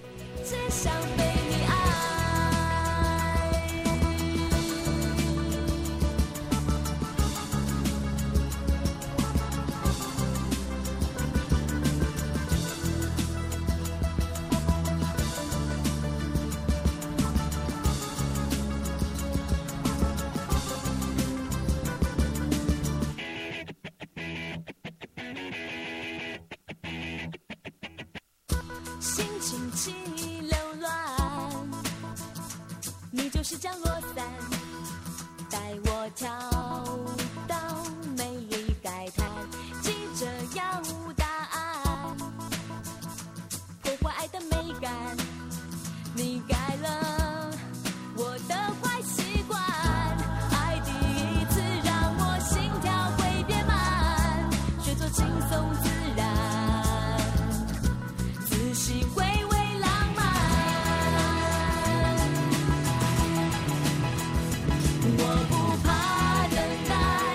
就是降落伞，带我跳到美丽海滩，记着要答案，破坏爱的美感。你改了我的坏习惯，爱第一次让我心跳会变慢，学做轻松自然，自信会。我不怕等待。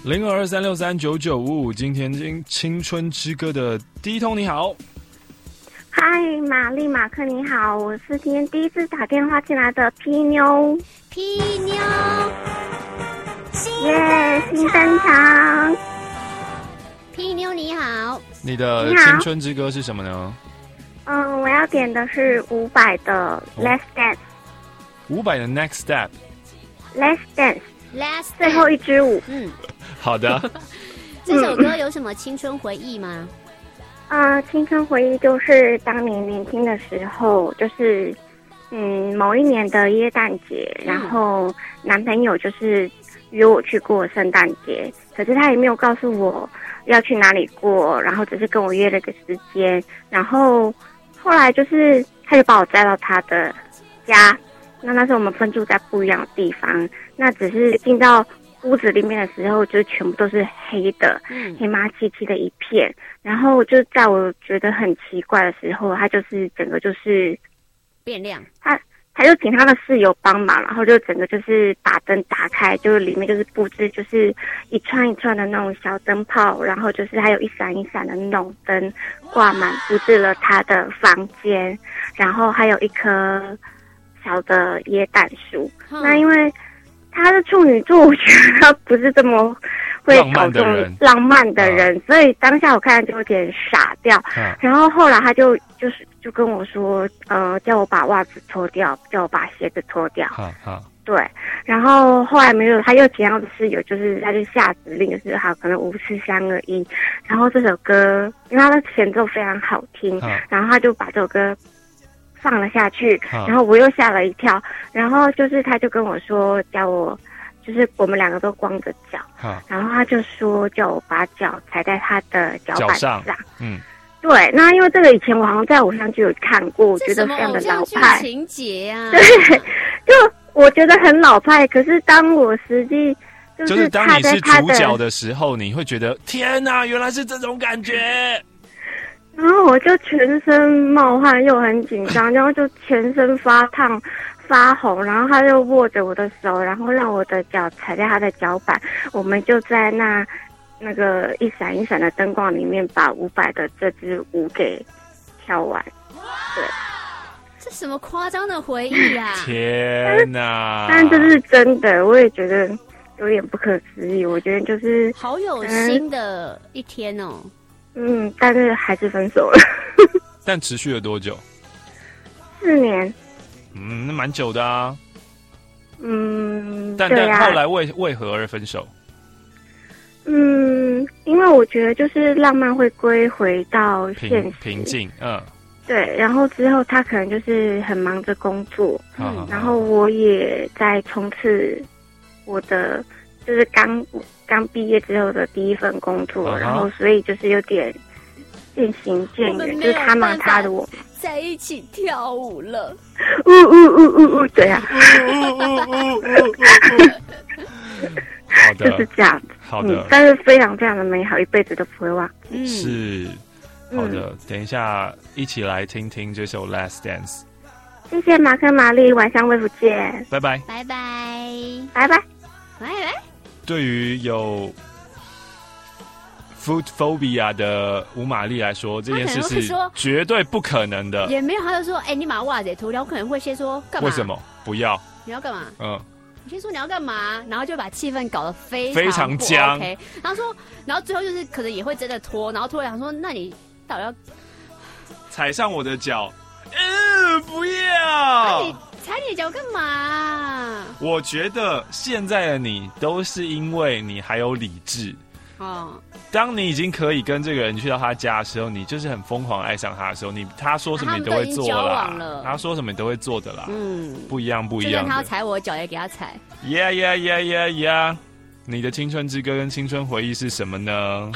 零二二三六三九九五五，今天青青春之歌的第一通，你好。 嗨，玛丽马克你好，我是今天第一次打电话进来的 P 妞。 P 妞， 耶，新登场。 P 妞你好， 你的青春之歌是什么呢？ 嗯，我要点的是伍佰的 Let's Dance。 伍佰的 Next Step。Let's Dance。Last 最后一支舞。 嗯， 好的。 这首歌有什么青春回忆吗？ 啊、呃，青春回忆就是当年年轻的时候，就是嗯某一年的耶诞节，嗯、然后男朋友就是约我去过圣诞节，可是他也没有告诉我要去哪里过，然后只是跟我约了个时间，然后后来就是他就把我载到他的家，那那时候我们分住在不一样的地方，那只是进到屋子里面的时候，就全部都是黑的，嗯、黑麻漆漆的一片。然后就在我觉得很奇怪的时候，他就是整个就是变亮。 他他就请他的室友帮忙，然后就整个就是把灯打开，就是里面就是布置，就是一串一串的那种小灯泡，然后就是还有一闪一闪的那种灯挂满，布置了他的房间，然后还有一棵小的椰蛋树。嗯、那因为他是处女座，我觉得他不是这么会搞这种浪漫的人，嗯、所以当下我看就有点傻掉。嗯、然后后来他就就是就跟我说，呃，叫我把袜子脱掉，叫我把鞋子脱掉。 好好， 对。然后后来没有，他又请他的室友，就是他就下指令，就是好，可能五四三二一。然后这首歌，因为他的前奏非常好听，嗯、然后他就把这首歌放了下去，然后我又吓了一跳，然后就是他就跟我说叫我，就是我们两个都光着脚，然后他就说叫我把脚踩在他的脚板上， 嗯， 对，那因为这个以前我好像在偶像剧有看过，我觉得非常的老派情节啊， 对，就我觉得很老派，可是当我实际就是当你是主角的时候，你会觉得天哪，原来是这种感觉。 然后我就全身冒汗，又很紧张，然后就全身发烫、发红。然后他就握着我的手，然后让我的脚踩在他的脚板。我们就在那那个一闪一闪的灯光里面，把伍佰的这支舞给跳完。对， 这什么夸张的回忆啊！ 天哪！ 但这是真的，我也觉得有点不可思议。我觉得就是好有心的一天哦。 嗯，但是还是分手了。 但持续了多久？ 四年。 嗯，那蛮久的啊。 嗯， 但对啊、 但后来为为何而分手？ 嗯，因为我觉得就是浪漫会归回到现实平静，嗯， 对。然后之后他可能就是很忙着工作， 嗯， 然后我也在冲刺我的。就是刚刚毕业之后的第一份工作， uh-huh. 然后所以就是有点渐行渐远，就是他忙他的，我在一起跳舞了。 呜呜呜呜呜，对啊， 好的， 就是这样子。 好的、嗯， 但是非常非常的美好，一辈子都不会忘。 嗯，是好的。嗯、等一下，一起来听听这首《Last Dance》。 谢谢马克玛丽，晚上微服见， 拜拜， 拜拜， 拜拜， 拜拜。 对于有 food phobia 的吴玛丽来说，这件事是绝对不可能的。 也没有，他就说：“哎、欸，你把袜子脱掉。”我可能会先说：“干嘛？” 为什么不要？ 你要干嘛？ 嗯， 你先说你要干嘛，然后就把气氛搞得非常非常僵。 OK， 然后说，然后最后就是可能也会真的脱，然后脱了想说：“那你到底要踩上我的脚？”嗯，不要。 那你踩你的脚干嘛？ 我觉得现在的你都是因为你还有理智哦。当你已经可以跟这个人去到他家的时候，你就是很疯狂爱上他的时候，你他说什么你都会做啦。 了他说什么你都会做的啦。嗯，不一样不一样。 就算他要踩我的脚也给他踩。 Yeah yeah yeah yeah yeah。你的青春之歌跟青春回忆是什么呢？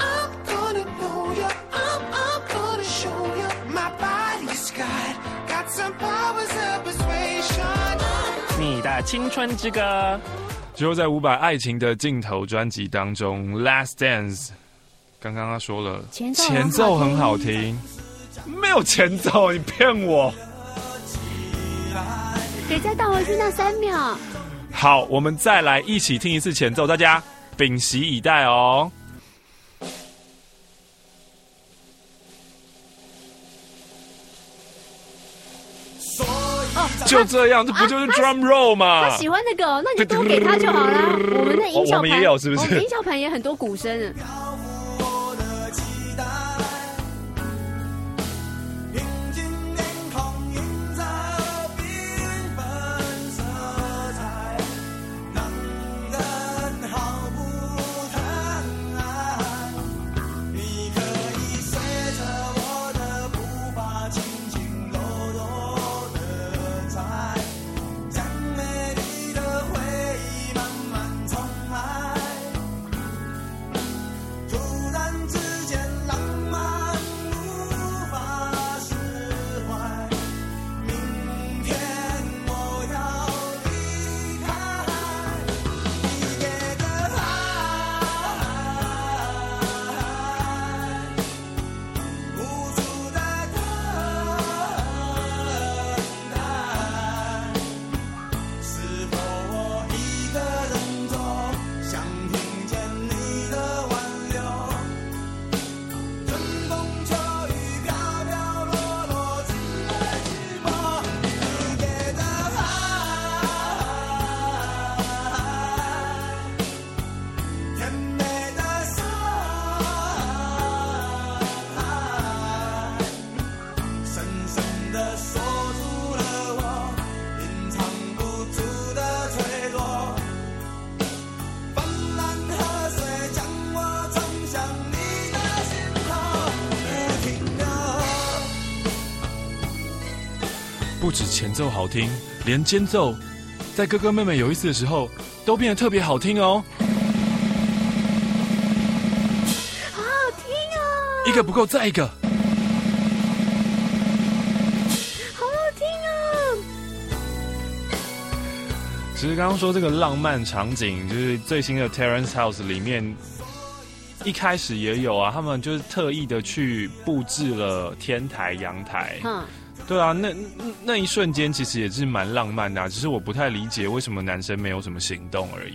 你的青春之歌， 就在伍佰《爱情的尽头》专辑当中，《Last Dance》。刚刚他说了， 前奏前奏很好听，没有前奏，你骗我。 给再倒回去那三秒。 好，我们再来一起听一次前奏，大家。 屏息以待哦。就这样，这不就是 drum roll 吗？ 他喜欢那个，那你就多给他就好了。我们的音效盘， 我们也有是不是？ 我们音效盘也很多鼓声。 不止前奏好听，连间奏在哥哥妹妹有意思的时候都变得特别好听哦。 好好听哦！ 一个不够，再一个。 好好听哦！ 其实刚刚说这个浪漫场景，就是最新的 Terrace House 里面，一开始也有啊，他们就是特意的去布置了天台、阳台。嗯。对啊，那那一瞬间其实也是蛮浪漫的啊，只是我不太理解为什么男生没有什么行动而已。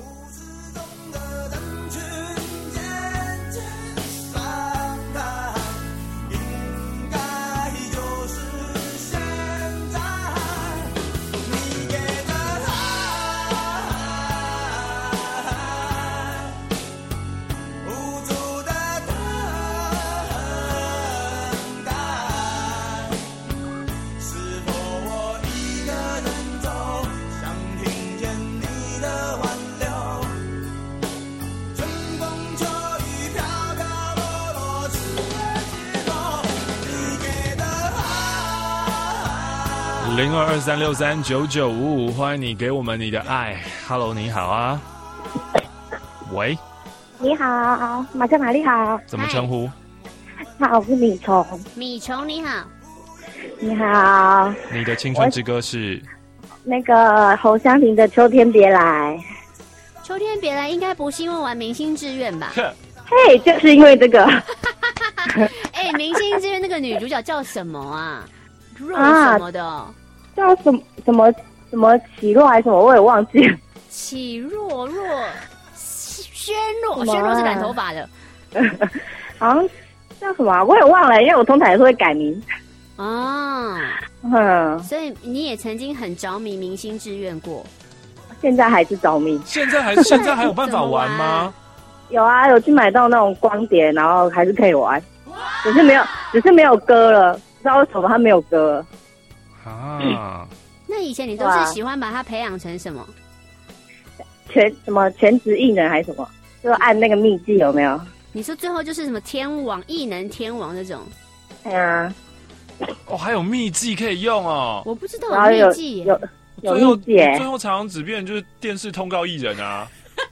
零二二三六三九九五五，欢迎你给我们你的爱。Hello， 你好啊。喂， 你好，马在哪里好？ 怎么称呼？ 好，我是米虫。 米虫你好。 你好。 你的青春之歌是？ 那个侯湘婷的《秋天别来》。 秋天别来应该不是因为玩明星志愿吧？ 嘿，就是因为这个。 哎、欸，明星志愿那个女主角叫什么啊？若什么的？啊叫什么什么什么启若还是什么，我也忘记了。 启若若，宣若，宣若是染头发的， 好像叫什么、啊，我也忘了，因为我通常也是会改名。 啊， 嗯， 所以你也曾经很着迷明星志愿过， 现在还是着迷。 现在还现在还有办法玩吗？ 有啊，有去买到那种光碟，然后还是可以玩，只是没有，只是没有歌了，不知道为什么它没有歌了。 啊、 嗯，那以前你都是喜欢把它培养成什么？ 全什么全职艺能还是什么？就按那个秘技有没有？ 你说最后就是什么天王艺能天王那种？ 对啊。 哦，还有秘技可以用哦。 我不知道有秘技， 有有秘技耶。 最后常常只变就是电视通告艺人啊，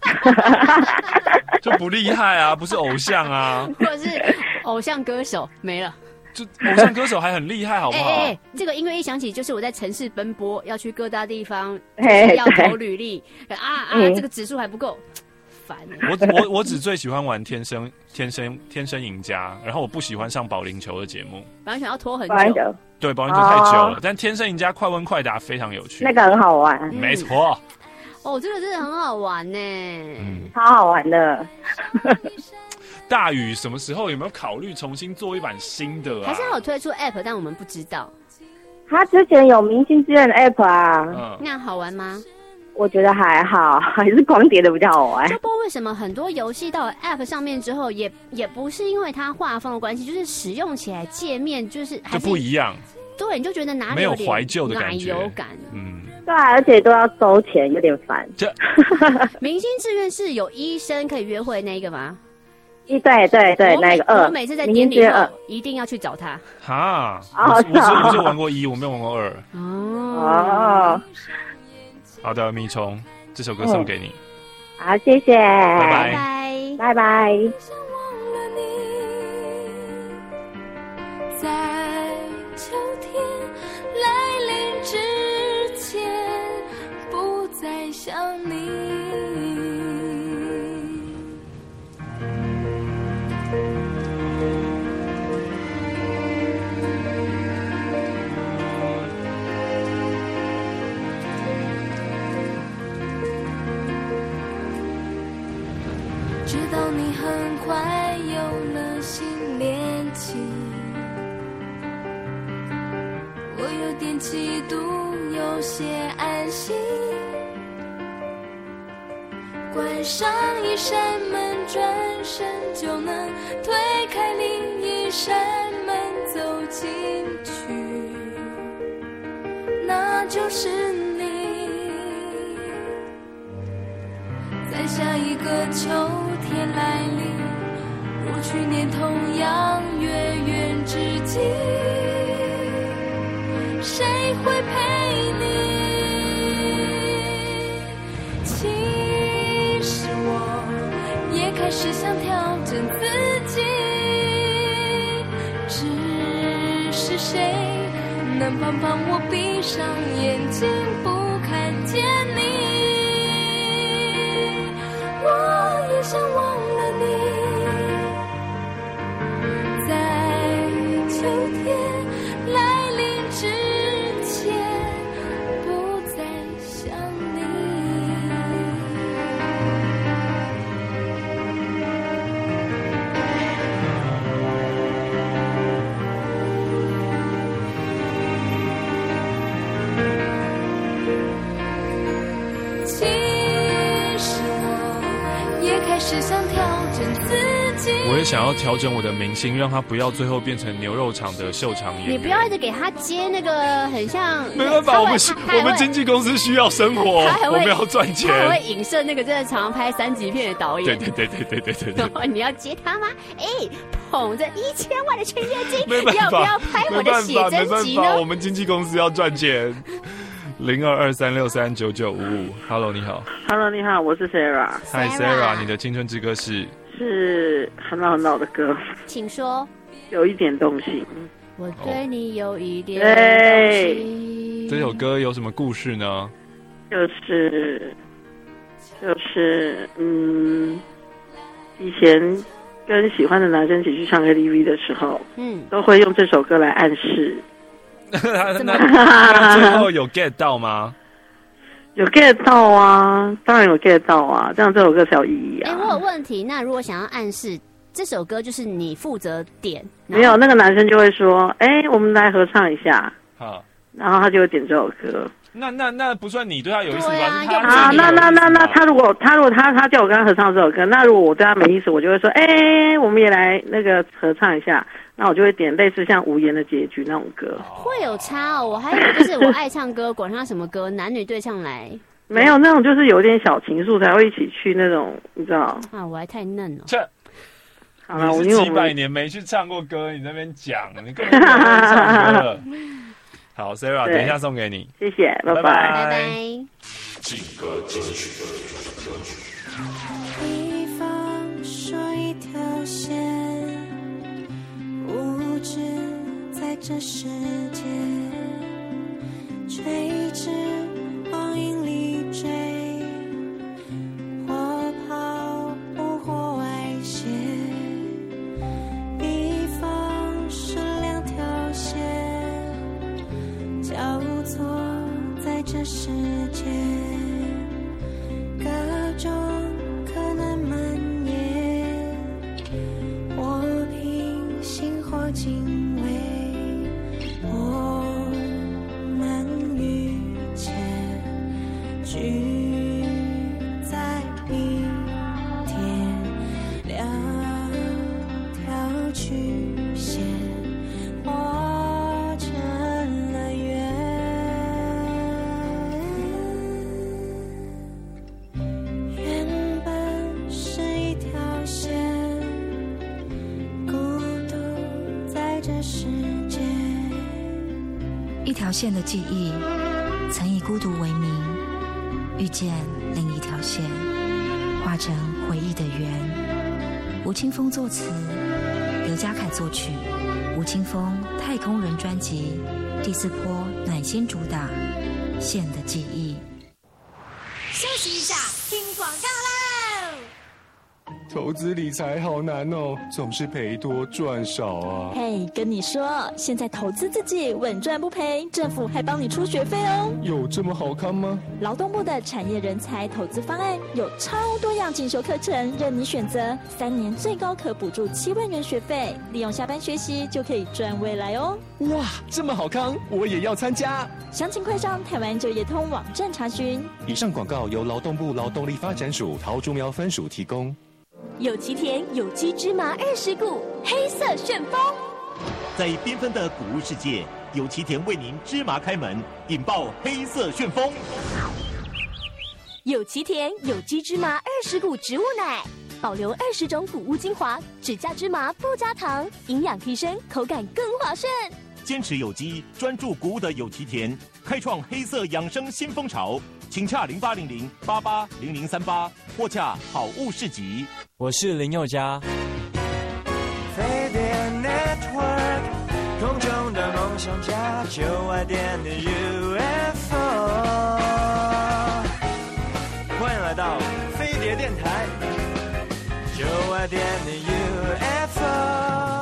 就不厉害啊，不是偶像啊， 或者是偶像歌手没了。 就偶像歌手还很厉害，好不好？ 哎、欸欸，这个音乐一响起，就是我在城市奔波，要去各大地方， 欸、 要投履历啊啊、嗯！这个指数还不够，烦。 我我我只最喜欢玩天生天生天生赢家，然后我不喜欢上保龄球的节目。 保龄球要拖很久， 对，保龄球太久了。哦、但天生赢家快问快答非常有趣， 那个很好玩。 没错。 哦，这个真的很好玩呢， 嗯，超好玩的。 大宇什么时候有没有考虑重新做一版新的啊？ 还是他有推出 App， 但我们不知道。 他之前有明星志愿的 App 啊， 嗯，那好玩吗？ 我觉得还好，还是光碟的比较好玩。 就不知道为什么很多游戏到了 App 上面之后，也也不是因为它画风的关系，就是使用起来界面就是还是就不一样。 对，你就觉得哪里没有怀旧的感觉， 奶油感。 嗯，对啊，而且都要收钱，有点烦。 这明星志愿是有医生可以约会那一个吗？ 一对对对，那个二。 我每次在典礼后一定要去找他。 哈，我我是我就玩过一，我没有玩过二。 哦。 好的，米虫，这首歌送给你。 嗯、好，谢谢， 拜拜， 拜拜。 在秋天来临之前，不再想你。知道你很快有了新恋情，我有点嫉妒，有些安心。关上一扇门，转身就能推开另一扇门，走进去，那就是你。在下一个秋天来临，如去年同样月圆之际，谁会陪你？其实我也开始想调整自己，只是谁能帮帮我闭上眼睛不看见你？我也想忘了你，在秋天来临之前，不再想你。其实我也开始想调整自己。 我也想要调整我的明星，让他不要最后变成牛肉场的秀场演员。 你不要一直给他接那个很像， 没办法，我们我们经纪公司需要生活，我们要赚钱。 他还会影射那个真的常拍三级片的导演。 对对对对对对对对。 你要接他吗？哎，捧着一千万的签约金， 没办法， 要不要拍我的写真集呢？ 我们经纪公司要赚钱。零二二三六三九九五五 ，Hello， 你好。 Hello， 你好，我是 Sarah。 Hi Sarah， 你的青春之歌是？ 是很老很老的歌， 请说。 有一点动心。 我对你有一点动心。 这首歌有什么故事呢？ 就是就是嗯，以前跟喜欢的男生一起去唱 K T V 的时候，嗯，都会用这首歌来暗示。 那, 那最后有 get 到吗？ 有 get 到啊，当然有 get 到啊，这样这首歌才有意义啊。 哎、欸，我有问题，那如果想要暗示这首歌，就是你负责点， 没有那个男生就会说，哎、欸，我们来合唱一下，好，然后他就会点这首歌。 那那那不算你对他有意思吧？ 啊，那那那那他如果他如果他他叫我跟他合唱这首歌，那如果我对他没意思，我就会说，哎、欸，我们也来那个合唱一下。那我就会点类似像无言的结局那种歌。 会有差哦，我还以为就是我爱唱歌，管他什么歌，男女对唱来。 没有那种，就是有点小情愫才会一起去那种，你知道？ 啊，我还太嫩了。 这， 好了，我几百年没去唱过歌，你在那边讲，你根本没有唱歌了。好 ，Sarah， 等一下送给你， 谢谢，拜拜， 拜拜。 比方说一条线，无知在这世界垂直往影里追，或跑步或外泄。比方说两条线交错在这世界， 聚在平田，两条曲线画成了圆。原本是一条线，孤独在这世界。 一条线的记忆，曾以孤独为名，遇见另一条线，画成回忆的圆。吴青峰作词，刘家凯作曲，吴青峰《太空人》专辑第四波暖心主打《线的记忆》。 休息一下，听广告喽。 投资理财好难哦，总是赔多赚少啊。 嘿， hey, 跟你说，现在投资自己稳赚不赔，政府还帮你出学费哦。 有这么好看吗？ 劳动部的产业人才投资方案有超多样进修课程任你选择，三年最高可补助七万元学费，利用下班学习就可以赚未来哦。 哇，这么好康，我也要参加。 详情快上台湾就业通网站查询。 以上广告由劳动部劳动力发展署桃竹苗分署提供。 有奇田有机芝麻二十股，黑色旋风。 在缤纷的谷物世界，有奇田为您芝麻开门，引爆黑色旋风。 有奇田有机芝麻二十股植物奶，保留二十种谷物精华，只加芝麻不加糖，营养提升，口感更滑顺。 坚持有机，专注谷物的有奇田，开创黑色养生新风潮。请洽零八零零八八零零三八，或洽好物市集。 我是林宥嘉。 飞碟 Network， 空中的梦想家，就爱点的 U F O。欢迎来到飞碟电台，就爱点的 U F O。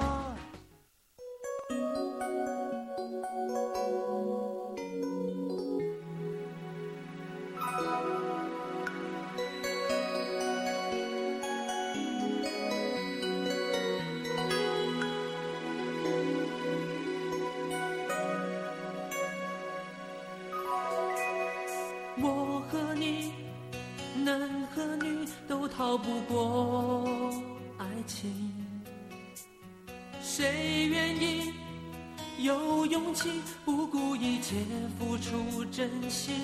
我和你，男和女都逃不过爱情，谁愿意有勇气不顾一切付出真心？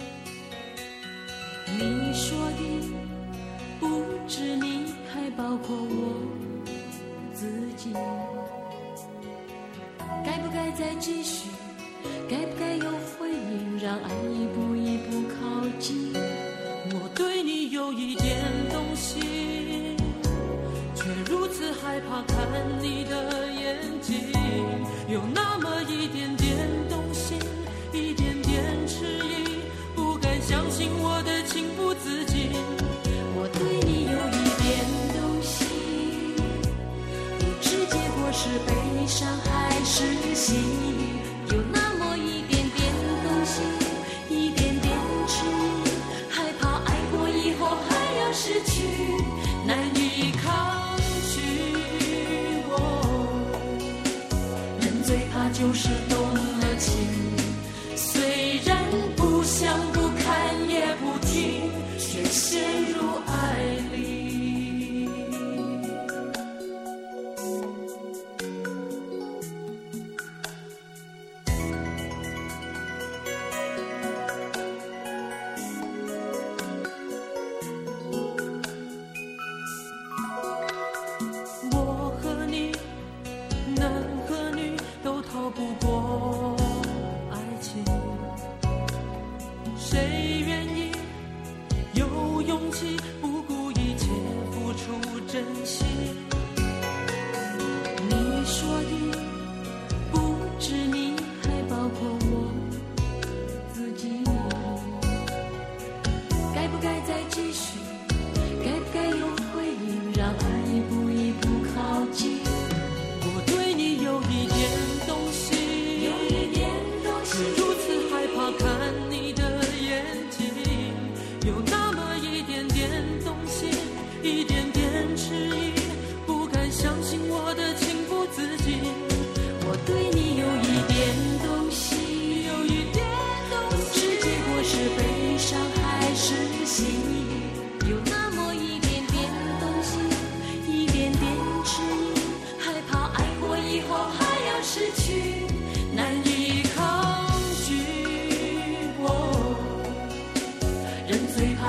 你说的不止你，还包括我自己。该不该再继续？该不该有回应？让爱一步一步靠近。我对你有一点动心，却如此害怕看你的眼睛。有那么一点点动心，一点点迟疑，不敢相信我的情不自禁。我对你有一点动心，不知结果是悲伤还是喜。有那么一点点动心，一点点迟疑，害怕爱过以后还要失去，难以抗拒。我人最怕就是动了情，虽然不想不看也不听，却陷入爱里。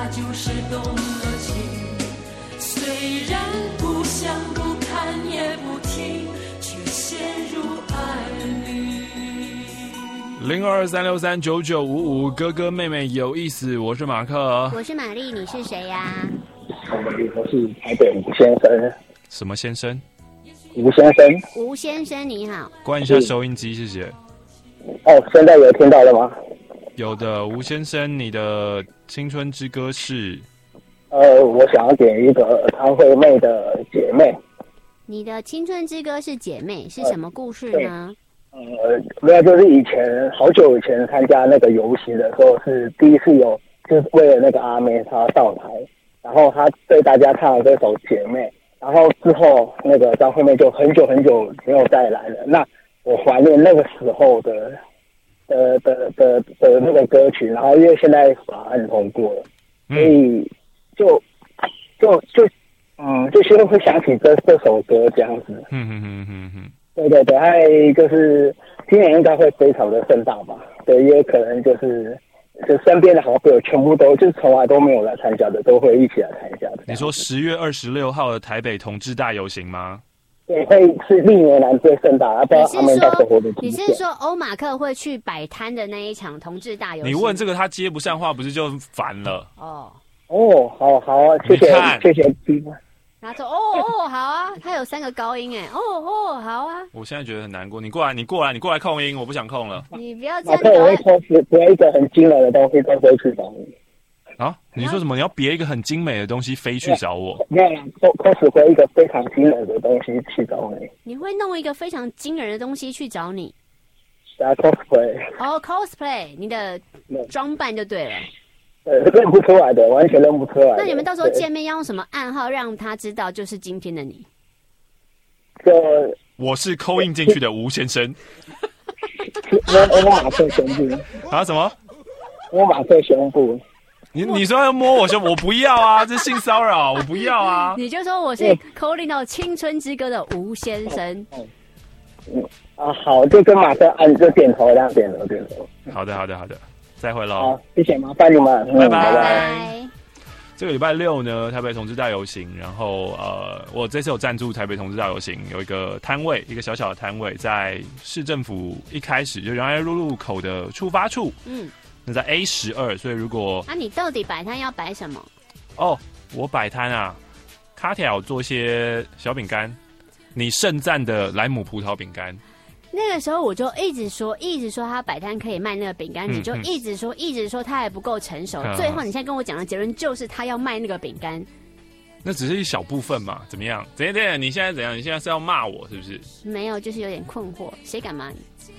他就是动了情。虽然不想不看也不听，却陷入爱里。 零二三六三九九五五，哥哥妹妹有意思，我是马克， 我是玛丽，你是谁呀、啊？ 我是台北吴先生。 什么先生？ 吴先生。 吴先生你好。 关一下收音机，谢谢。 哦，现在有听到了吗？ 有的，吴先生，你的青春之歌是？ 呃，我想要点一个汤惠妹的《姐妹》。 你的青春之歌是姐妹，是什么故事呢？ 呃，没有，就是以前好久以前参加那个游行的时候，是第一次有，就是为了那个阿妹她上台，然后她对大家唱了这首《姐妹》，然后之后那个张惠妹就很久很久没有再来了。那我怀念那个时候的的的的的那个歌曲，然后因为现在法案通过了，所以就就就嗯，就现在会想起这这首歌这样子。 嗯嗯嗯嗯嗯。 对对对，还就是今年应该会非常的盛大吧？对，因为可能就是就身边的好朋友全部都就是从来都没有来参加的，都会一起来参加的。 你说十月二十六号的台北同志大游行吗？ 对，会是历年来最盛大，不知道他们到时候的。 你是说欧马克会去摆摊的那一场同志大游行？ 你问这个他接不上话，不是就烦了？ 哦哦，好好啊，谢谢谢谢。 他说：“哦哦，好啊，他有三个高音哎，哦哦，好啊。” 我现在觉得很难过，你过来，你过来，你过来控音，我不想控了。 你不要这样。 马克，我会偷别一个很惊人的东西，都飞去找你。 啊？你说什么？你要别一个很精美的东西飞去找我？ 没有，都 cosplay 一个非常惊人的东西去找你。 你会弄一个非常惊人的东西去找你？ 啊 ，cosplay。 哦 ，cosplay， 你的装扮就对了。 呃，认不出来的，完全认不出来。 那你们到时候见面要用什么暗号让他知道就是今天的你？ 就我是扣印进去的吴先生。 我我马克胸部啊？什么？ 我马克胸部。 你你说要摸我胸，我不要啊！这性骚扰，我不要啊！ 你就说我是扣印到青春之歌的吴先生。 嗯啊，好，就跟马克按就点头，这样点头点头。 好的，好的，好的。再会喽！ 好，谢谢，麻烦你们， 拜拜。 拜拜。 这个礼拜六呢，台北同志大游行，然后呃，我这次有赞助台北同志大游行，有一个摊位，一个小小的摊位，在市政府一开始就原来入路口的出发处，嗯，那在 A 十二，所以如果那、啊、你到底摆摊要摆什么？ 哦，我摆摊啊，卡条做一些小饼干，你盛赞的莱姆葡萄饼干。 那个时候我就一直说，一直说他摆摊可以卖那个饼干，嗯、你就一直说，一直说他还不够成熟。嗯、最后你现在跟我讲的结论就是他要卖那个饼干。 那只是一小部分嘛？怎么样？怎样？怎样？你现在怎样？你现在是要骂我是不是？ 没有，就是有点困惑。谁敢骂你？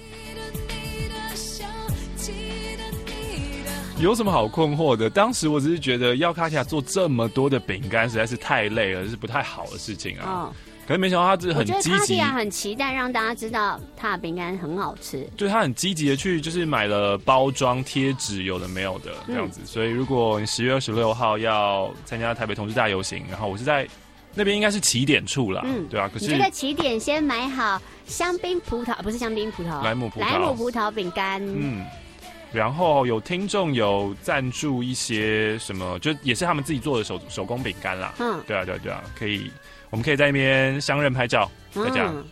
有什么好困惑的？当时我只是觉得要卡卡做这么多的饼干实在是太累了，是不太好的事情啊。哦，可是没想到他是很积极，我觉得卡卡很期待让大家知道他的饼干很好吃。 对，他很积极的去就是买了包装贴纸，有的没有的这样子。嗯、所以如果你十月二十六号要参加台北同志大游行，然后我是在那边应该是起点处啦，嗯，对啊。可是你就在起点先买好香槟葡萄，不是香槟葡萄， 莱姆葡萄， 莱姆葡萄饼干， 嗯。然后有听众有赞助一些什么，就也是他们自己做的手手工饼干啦。嗯，对啊，对啊，对啊，可以，我们可以在那边相认拍照，再这样。嗯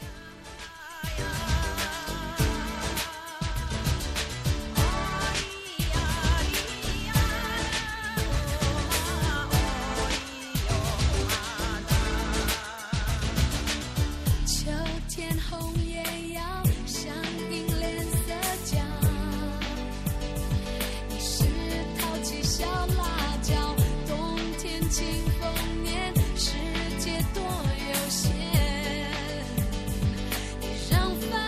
让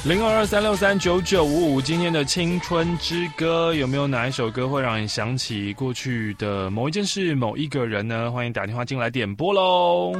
零二二三六三九九五五，今天的青春之歌有没有哪一首歌会让你想起过去的某一件事、某一个人呢？欢迎打电话进来点播喽。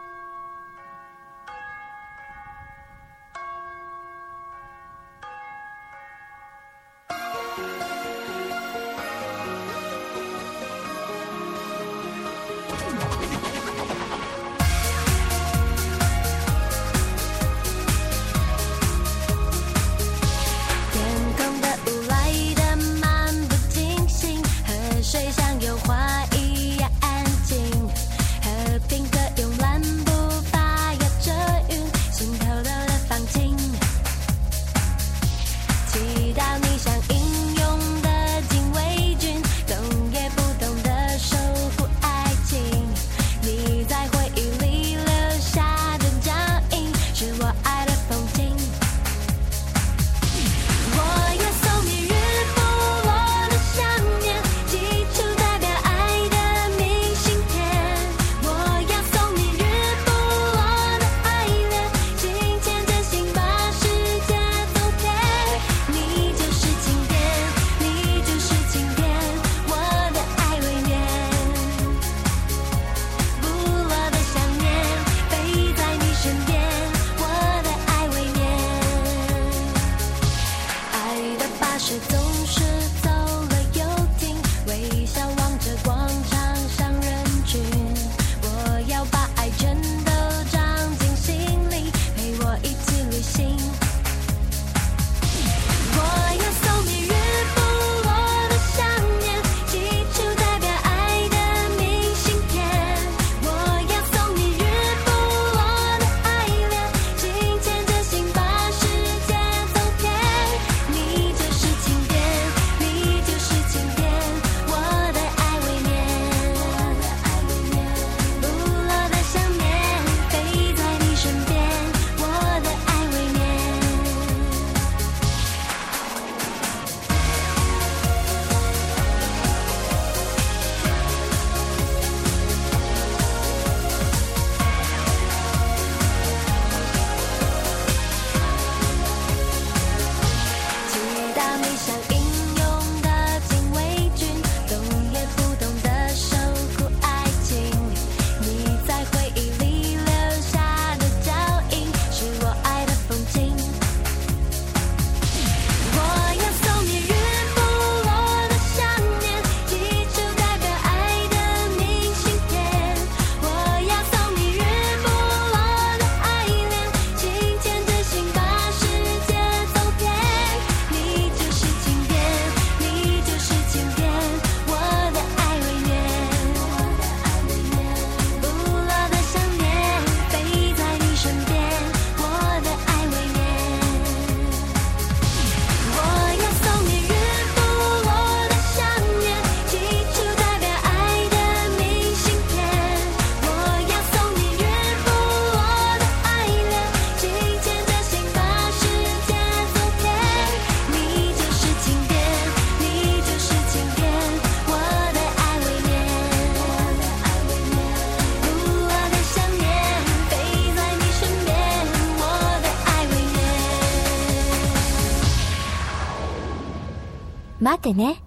待ってね。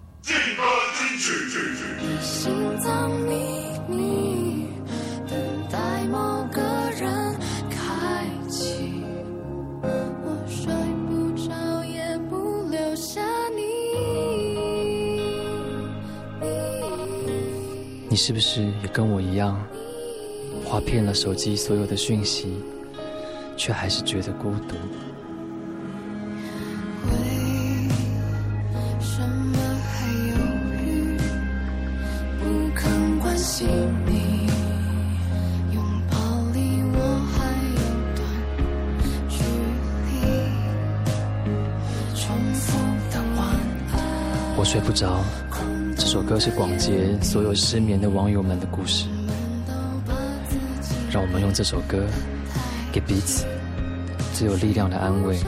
心脏秘密，等待某个人开启。我睡不着，也不留下你。 你是不是也跟我一样，划遍了手机所有的讯息，却还是觉得孤独？我睡不着，这首歌是广结所有失眠的网友们的故事。让我们用这首歌给彼此最有力量的安慰。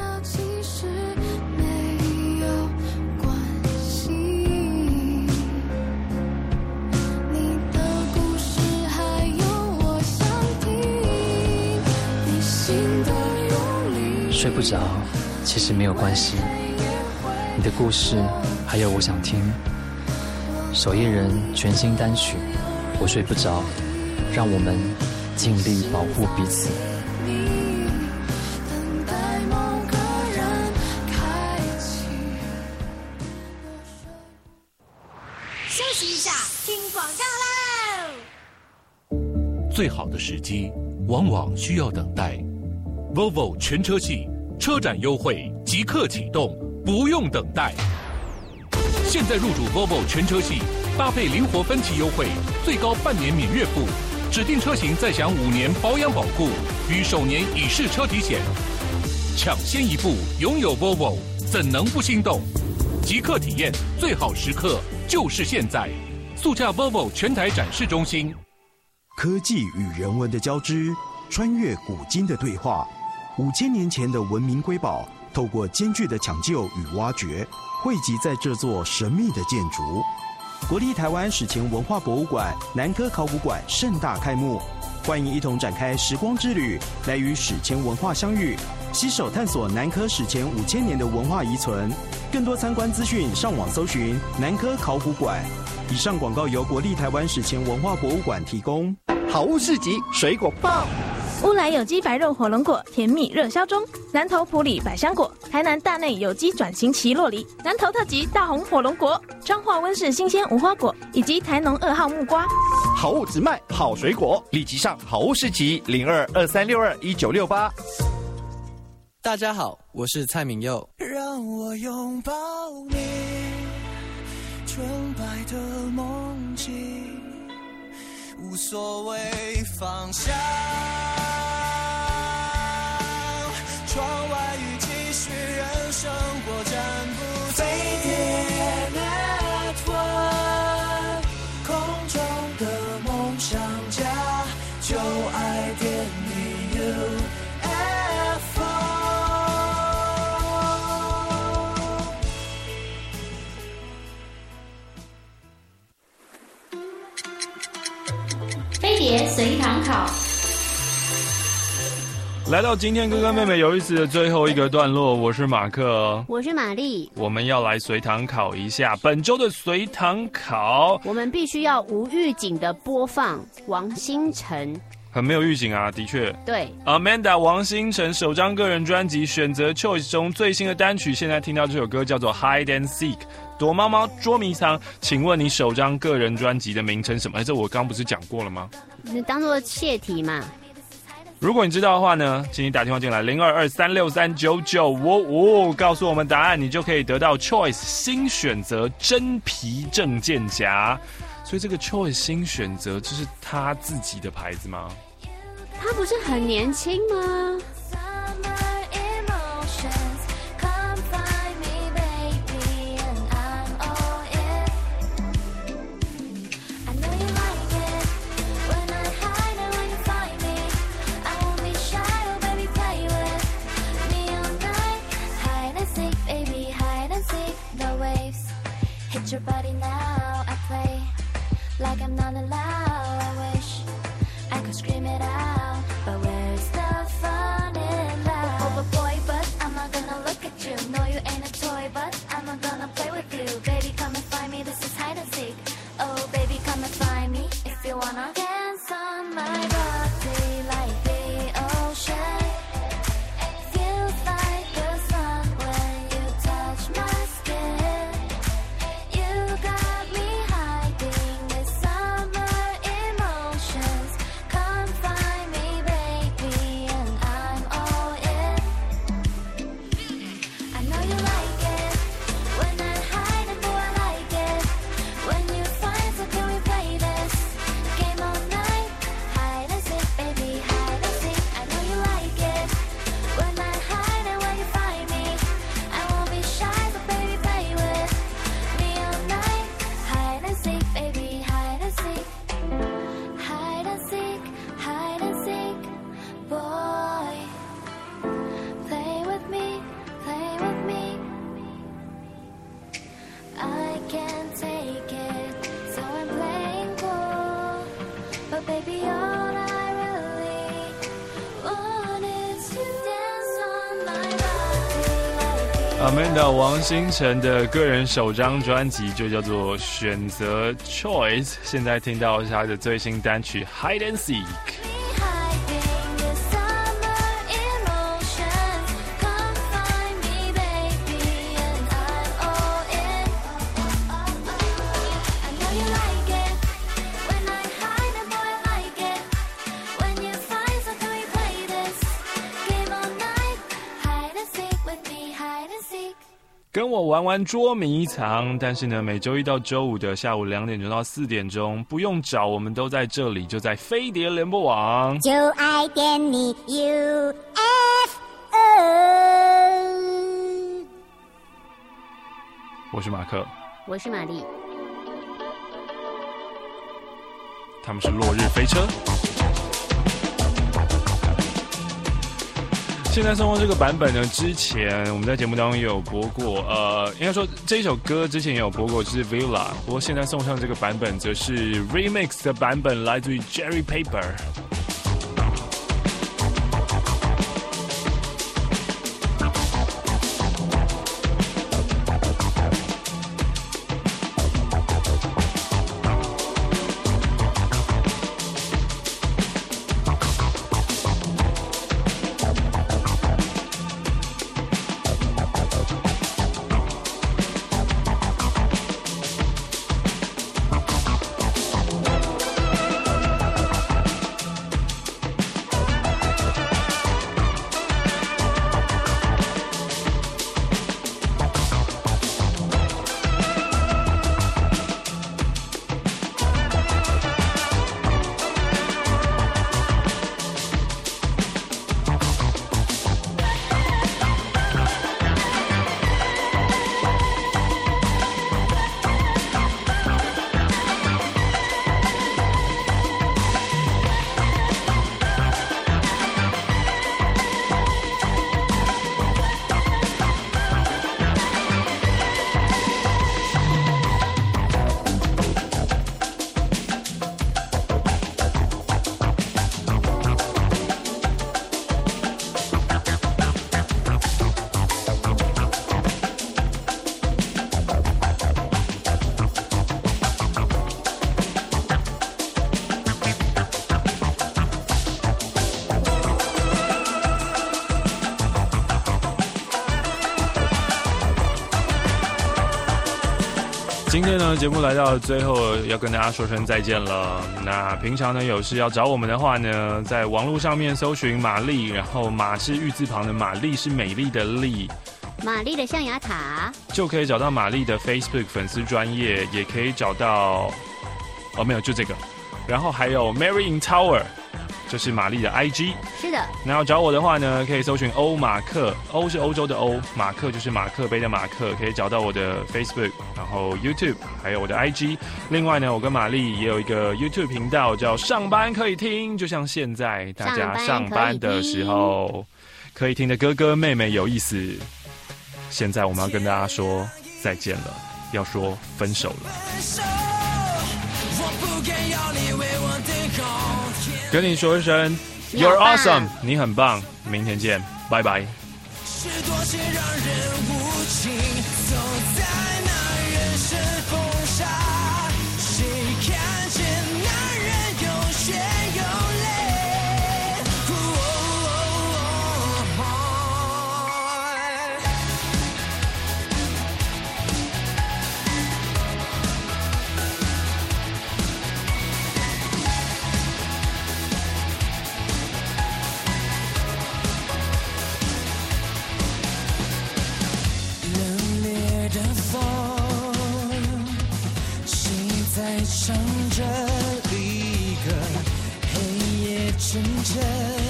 睡不着， 其实没有关系。你的故事还有我想听。守夜人全新单曲我睡不着，让我们尽力保护彼此。 休息一下，听广告喽。 最好的时机往往需要等待。Volvo 全车系车展优惠即刻启动，不用等待。现在入主 Volvo 全车系，搭配灵活分期优惠，最高半年免月付，指定车型再享五年保养保固与首年乙式车体险。抢先一步拥有 Volvo， 怎能不心动？即刻体验最好时刻就是现在！速洽 Volvo 全台展示中心。 科技与人文的交织，穿越古今的对话，五千年前的文明瑰宝，透过艰巨的抢救与挖掘，汇集在这座神秘的建筑。国立台湾史前文化博物馆南科考古馆盛大开幕，欢迎一同展开时光之旅，来与史前文化相遇，携手探索南科史前五千年的文化遗存。更多参观资讯，上网搜寻南科考古馆。以上广告由国立台湾史前文化博物馆提供。 好物市集水果报。 乌来有机白肉火龙果甜蜜热销中，南投埔里百香果，台南大内有机转型奇洛梨，南投特级大红火龙果，彰化温室新鲜无花果，以及台农二号木瓜。 好物只卖好水果，立即上好物市集零二二三六二一九六八。 大家好，我是蔡明佑。 让我拥抱你纯白的梦境，无所谓方向，窗外雨继续，人生活暂不停。飞碟 Network， 空中的梦想家，就爱点你 U F O。 飞碟随堂考， 来到今天哥哥妹妹有意思的最后一个段落，我是马克， 我是玛丽， 我们要来随堂考一下本周的随堂考。 我们必须要无预警的播放王星辰， 很没有预警啊，的确。 对 ，Amanda 王星辰首张个人专辑选择 Choice 中最新的单曲，现在听到这首歌叫做 Hide and Seek。躲猫猫捉迷藏，请问你首张个人专辑的名称什么？哎，这我刚不是讲过了吗？ 你当做泄题嘛。 如果你知道的话呢，请你打电话进来零二二三六三九九五五，告诉我们答案，你就可以得到 Choice 新选择真皮证件夹。所以这个 Choice 新选择，这是他自己的牌子吗？ 他不是很年轻吗？ Your body now, I play like I'm not allowed. I wish I could scream it out, but where's the fun in that? Oh, boy, but I'm not gonna look at you. No, you ain't a toy, but I'm not gonna play with you. Baby, come and find me, this is hide and seek. Oh, baby, come and find me if you wanna dance on my body like the ocean. Feels like the sun when you touch my skin.You got me hiding this summer Amanda 王星辰的个人首张专辑就叫做《选择 Choice》，现在听到是他的最新单曲《Hide and Seek》。跟我玩玩捉迷藏，但是呢，每周一到周五的下午两点钟到四点钟，不用找，我们都在这里，就在飞碟联播网， 就爱点你 U F O。 我是马克， 我是玛丽， 他们是落日飞车。现在送的这个版本呢，之前我们在节目当中也有播过，呃，应该说这一首歌之前也有播过，就是 Villa， 不过现在送上这个版本则是 Remix 的版本，来自于 Jerry Paper。今天呢，节目来到最后，要跟大家说声再见了。那平常呢，有事要找我们的话呢，在网络上面搜寻玛丽，然后马是玉字旁的玛丽，是美丽的丽， 玛丽的象牙塔， 就可以找到玛丽的 Facebook 粉丝专页，也可以找到，哦，没有，就这个。然后还有 Mary in Tower， 就是玛丽的 I G。 是的。 那要找我的话呢，可以搜寻欧马克，欧是欧洲的欧，马克就是马克杯的马克，可以找到我的 Facebook， 然后 YouTube， 还有我的 I G。另外呢，我跟玛丽也有一个 YouTube 频道，叫上班可以听，就像现在大家上班的时候可以听的哥哥妹妹有意思。现在我们要跟大家说再见了，要说分手了。跟你说一声 You're awesome， 你很棒，明天见，拜拜。是多些让人无情，走在那人生风沙，谁看见男人有血有泪、哦哦哦唱着一个黑夜阵阵，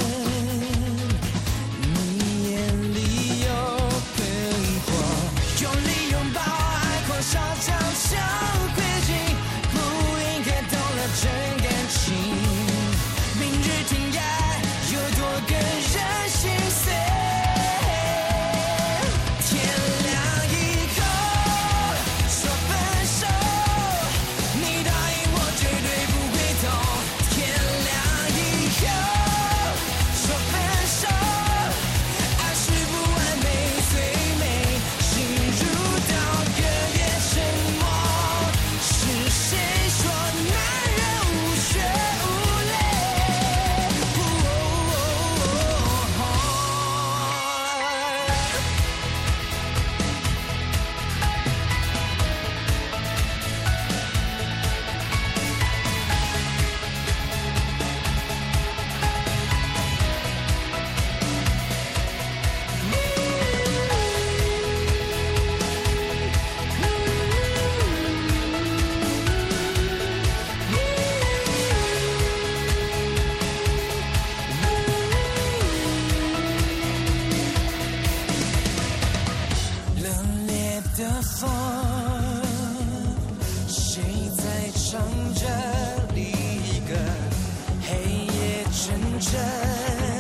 你眼里有喷火，用力拥抱爱狂烧，悄悄窥镜，不应该动了真感情。明日天涯有多个人心碎，天亮以后说分手。绝对不会痛，天亮以后谁在唱着另一个黑夜真正？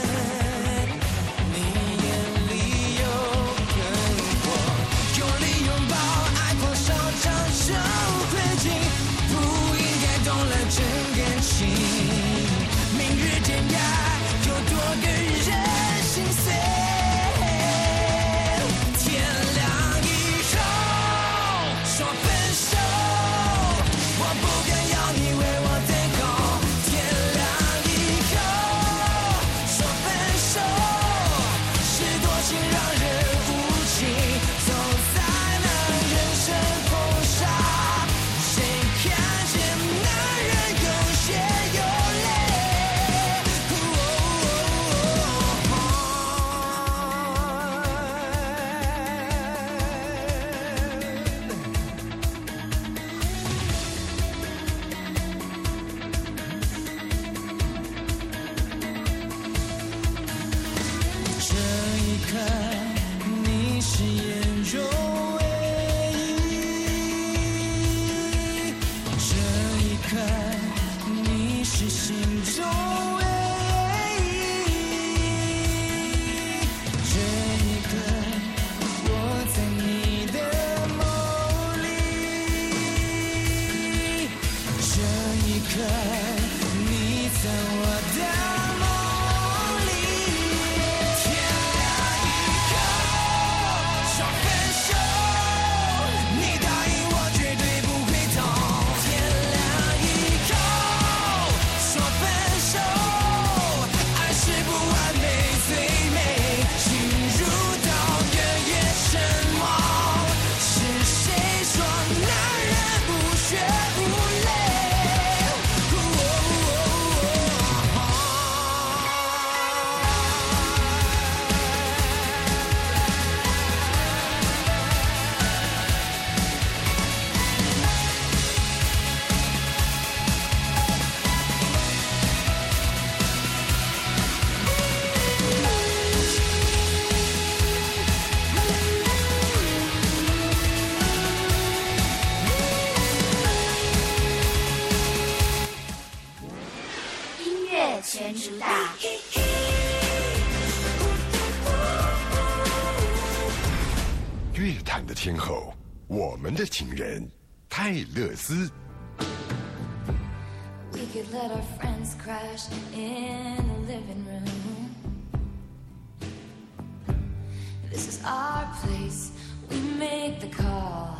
全主打。 乐坛的天后，我们的情人泰勒斯。 We could let our friends crash in the living room. This is our place. We make the call.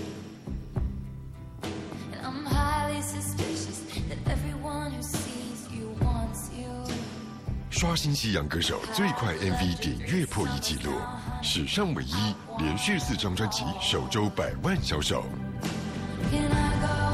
And I'm highly suspicious that everyone who sees you wants you. 刷新西洋歌手最快 M V 点阅破亿纪录，史上唯一，连续四张专辑首周百万销售。 Can I go?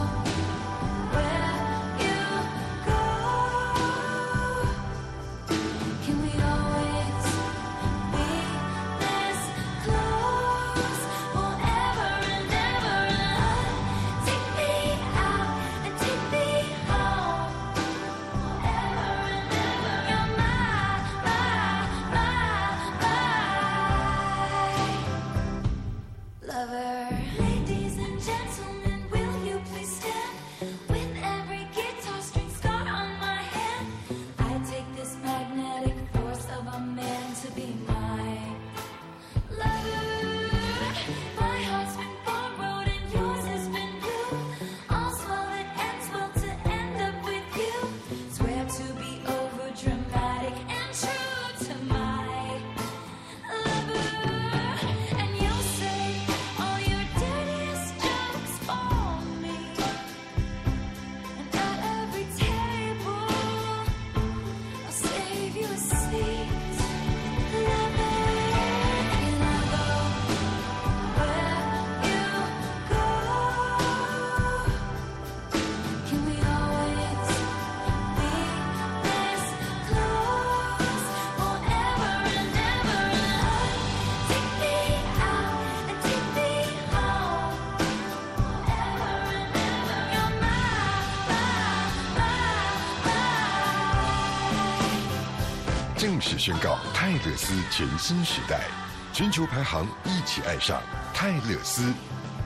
正式宣告泰勒斯全新时代，全球排行一起爱上泰勒斯。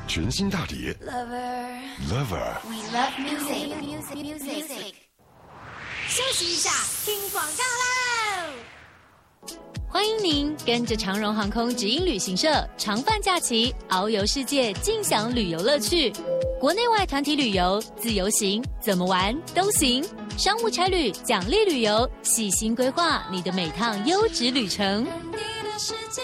全新大碟 Lover Lover。 We love music music music。休息一下，听广告喽。 欢迎您跟着长荣航空直营旅行社长泛假期，遨游世界，尽享旅游乐趣。国内外团体旅游、自由行，怎么玩都行。商务差旅、奖励旅游，细心规划你的每趟优质旅程。 你的世界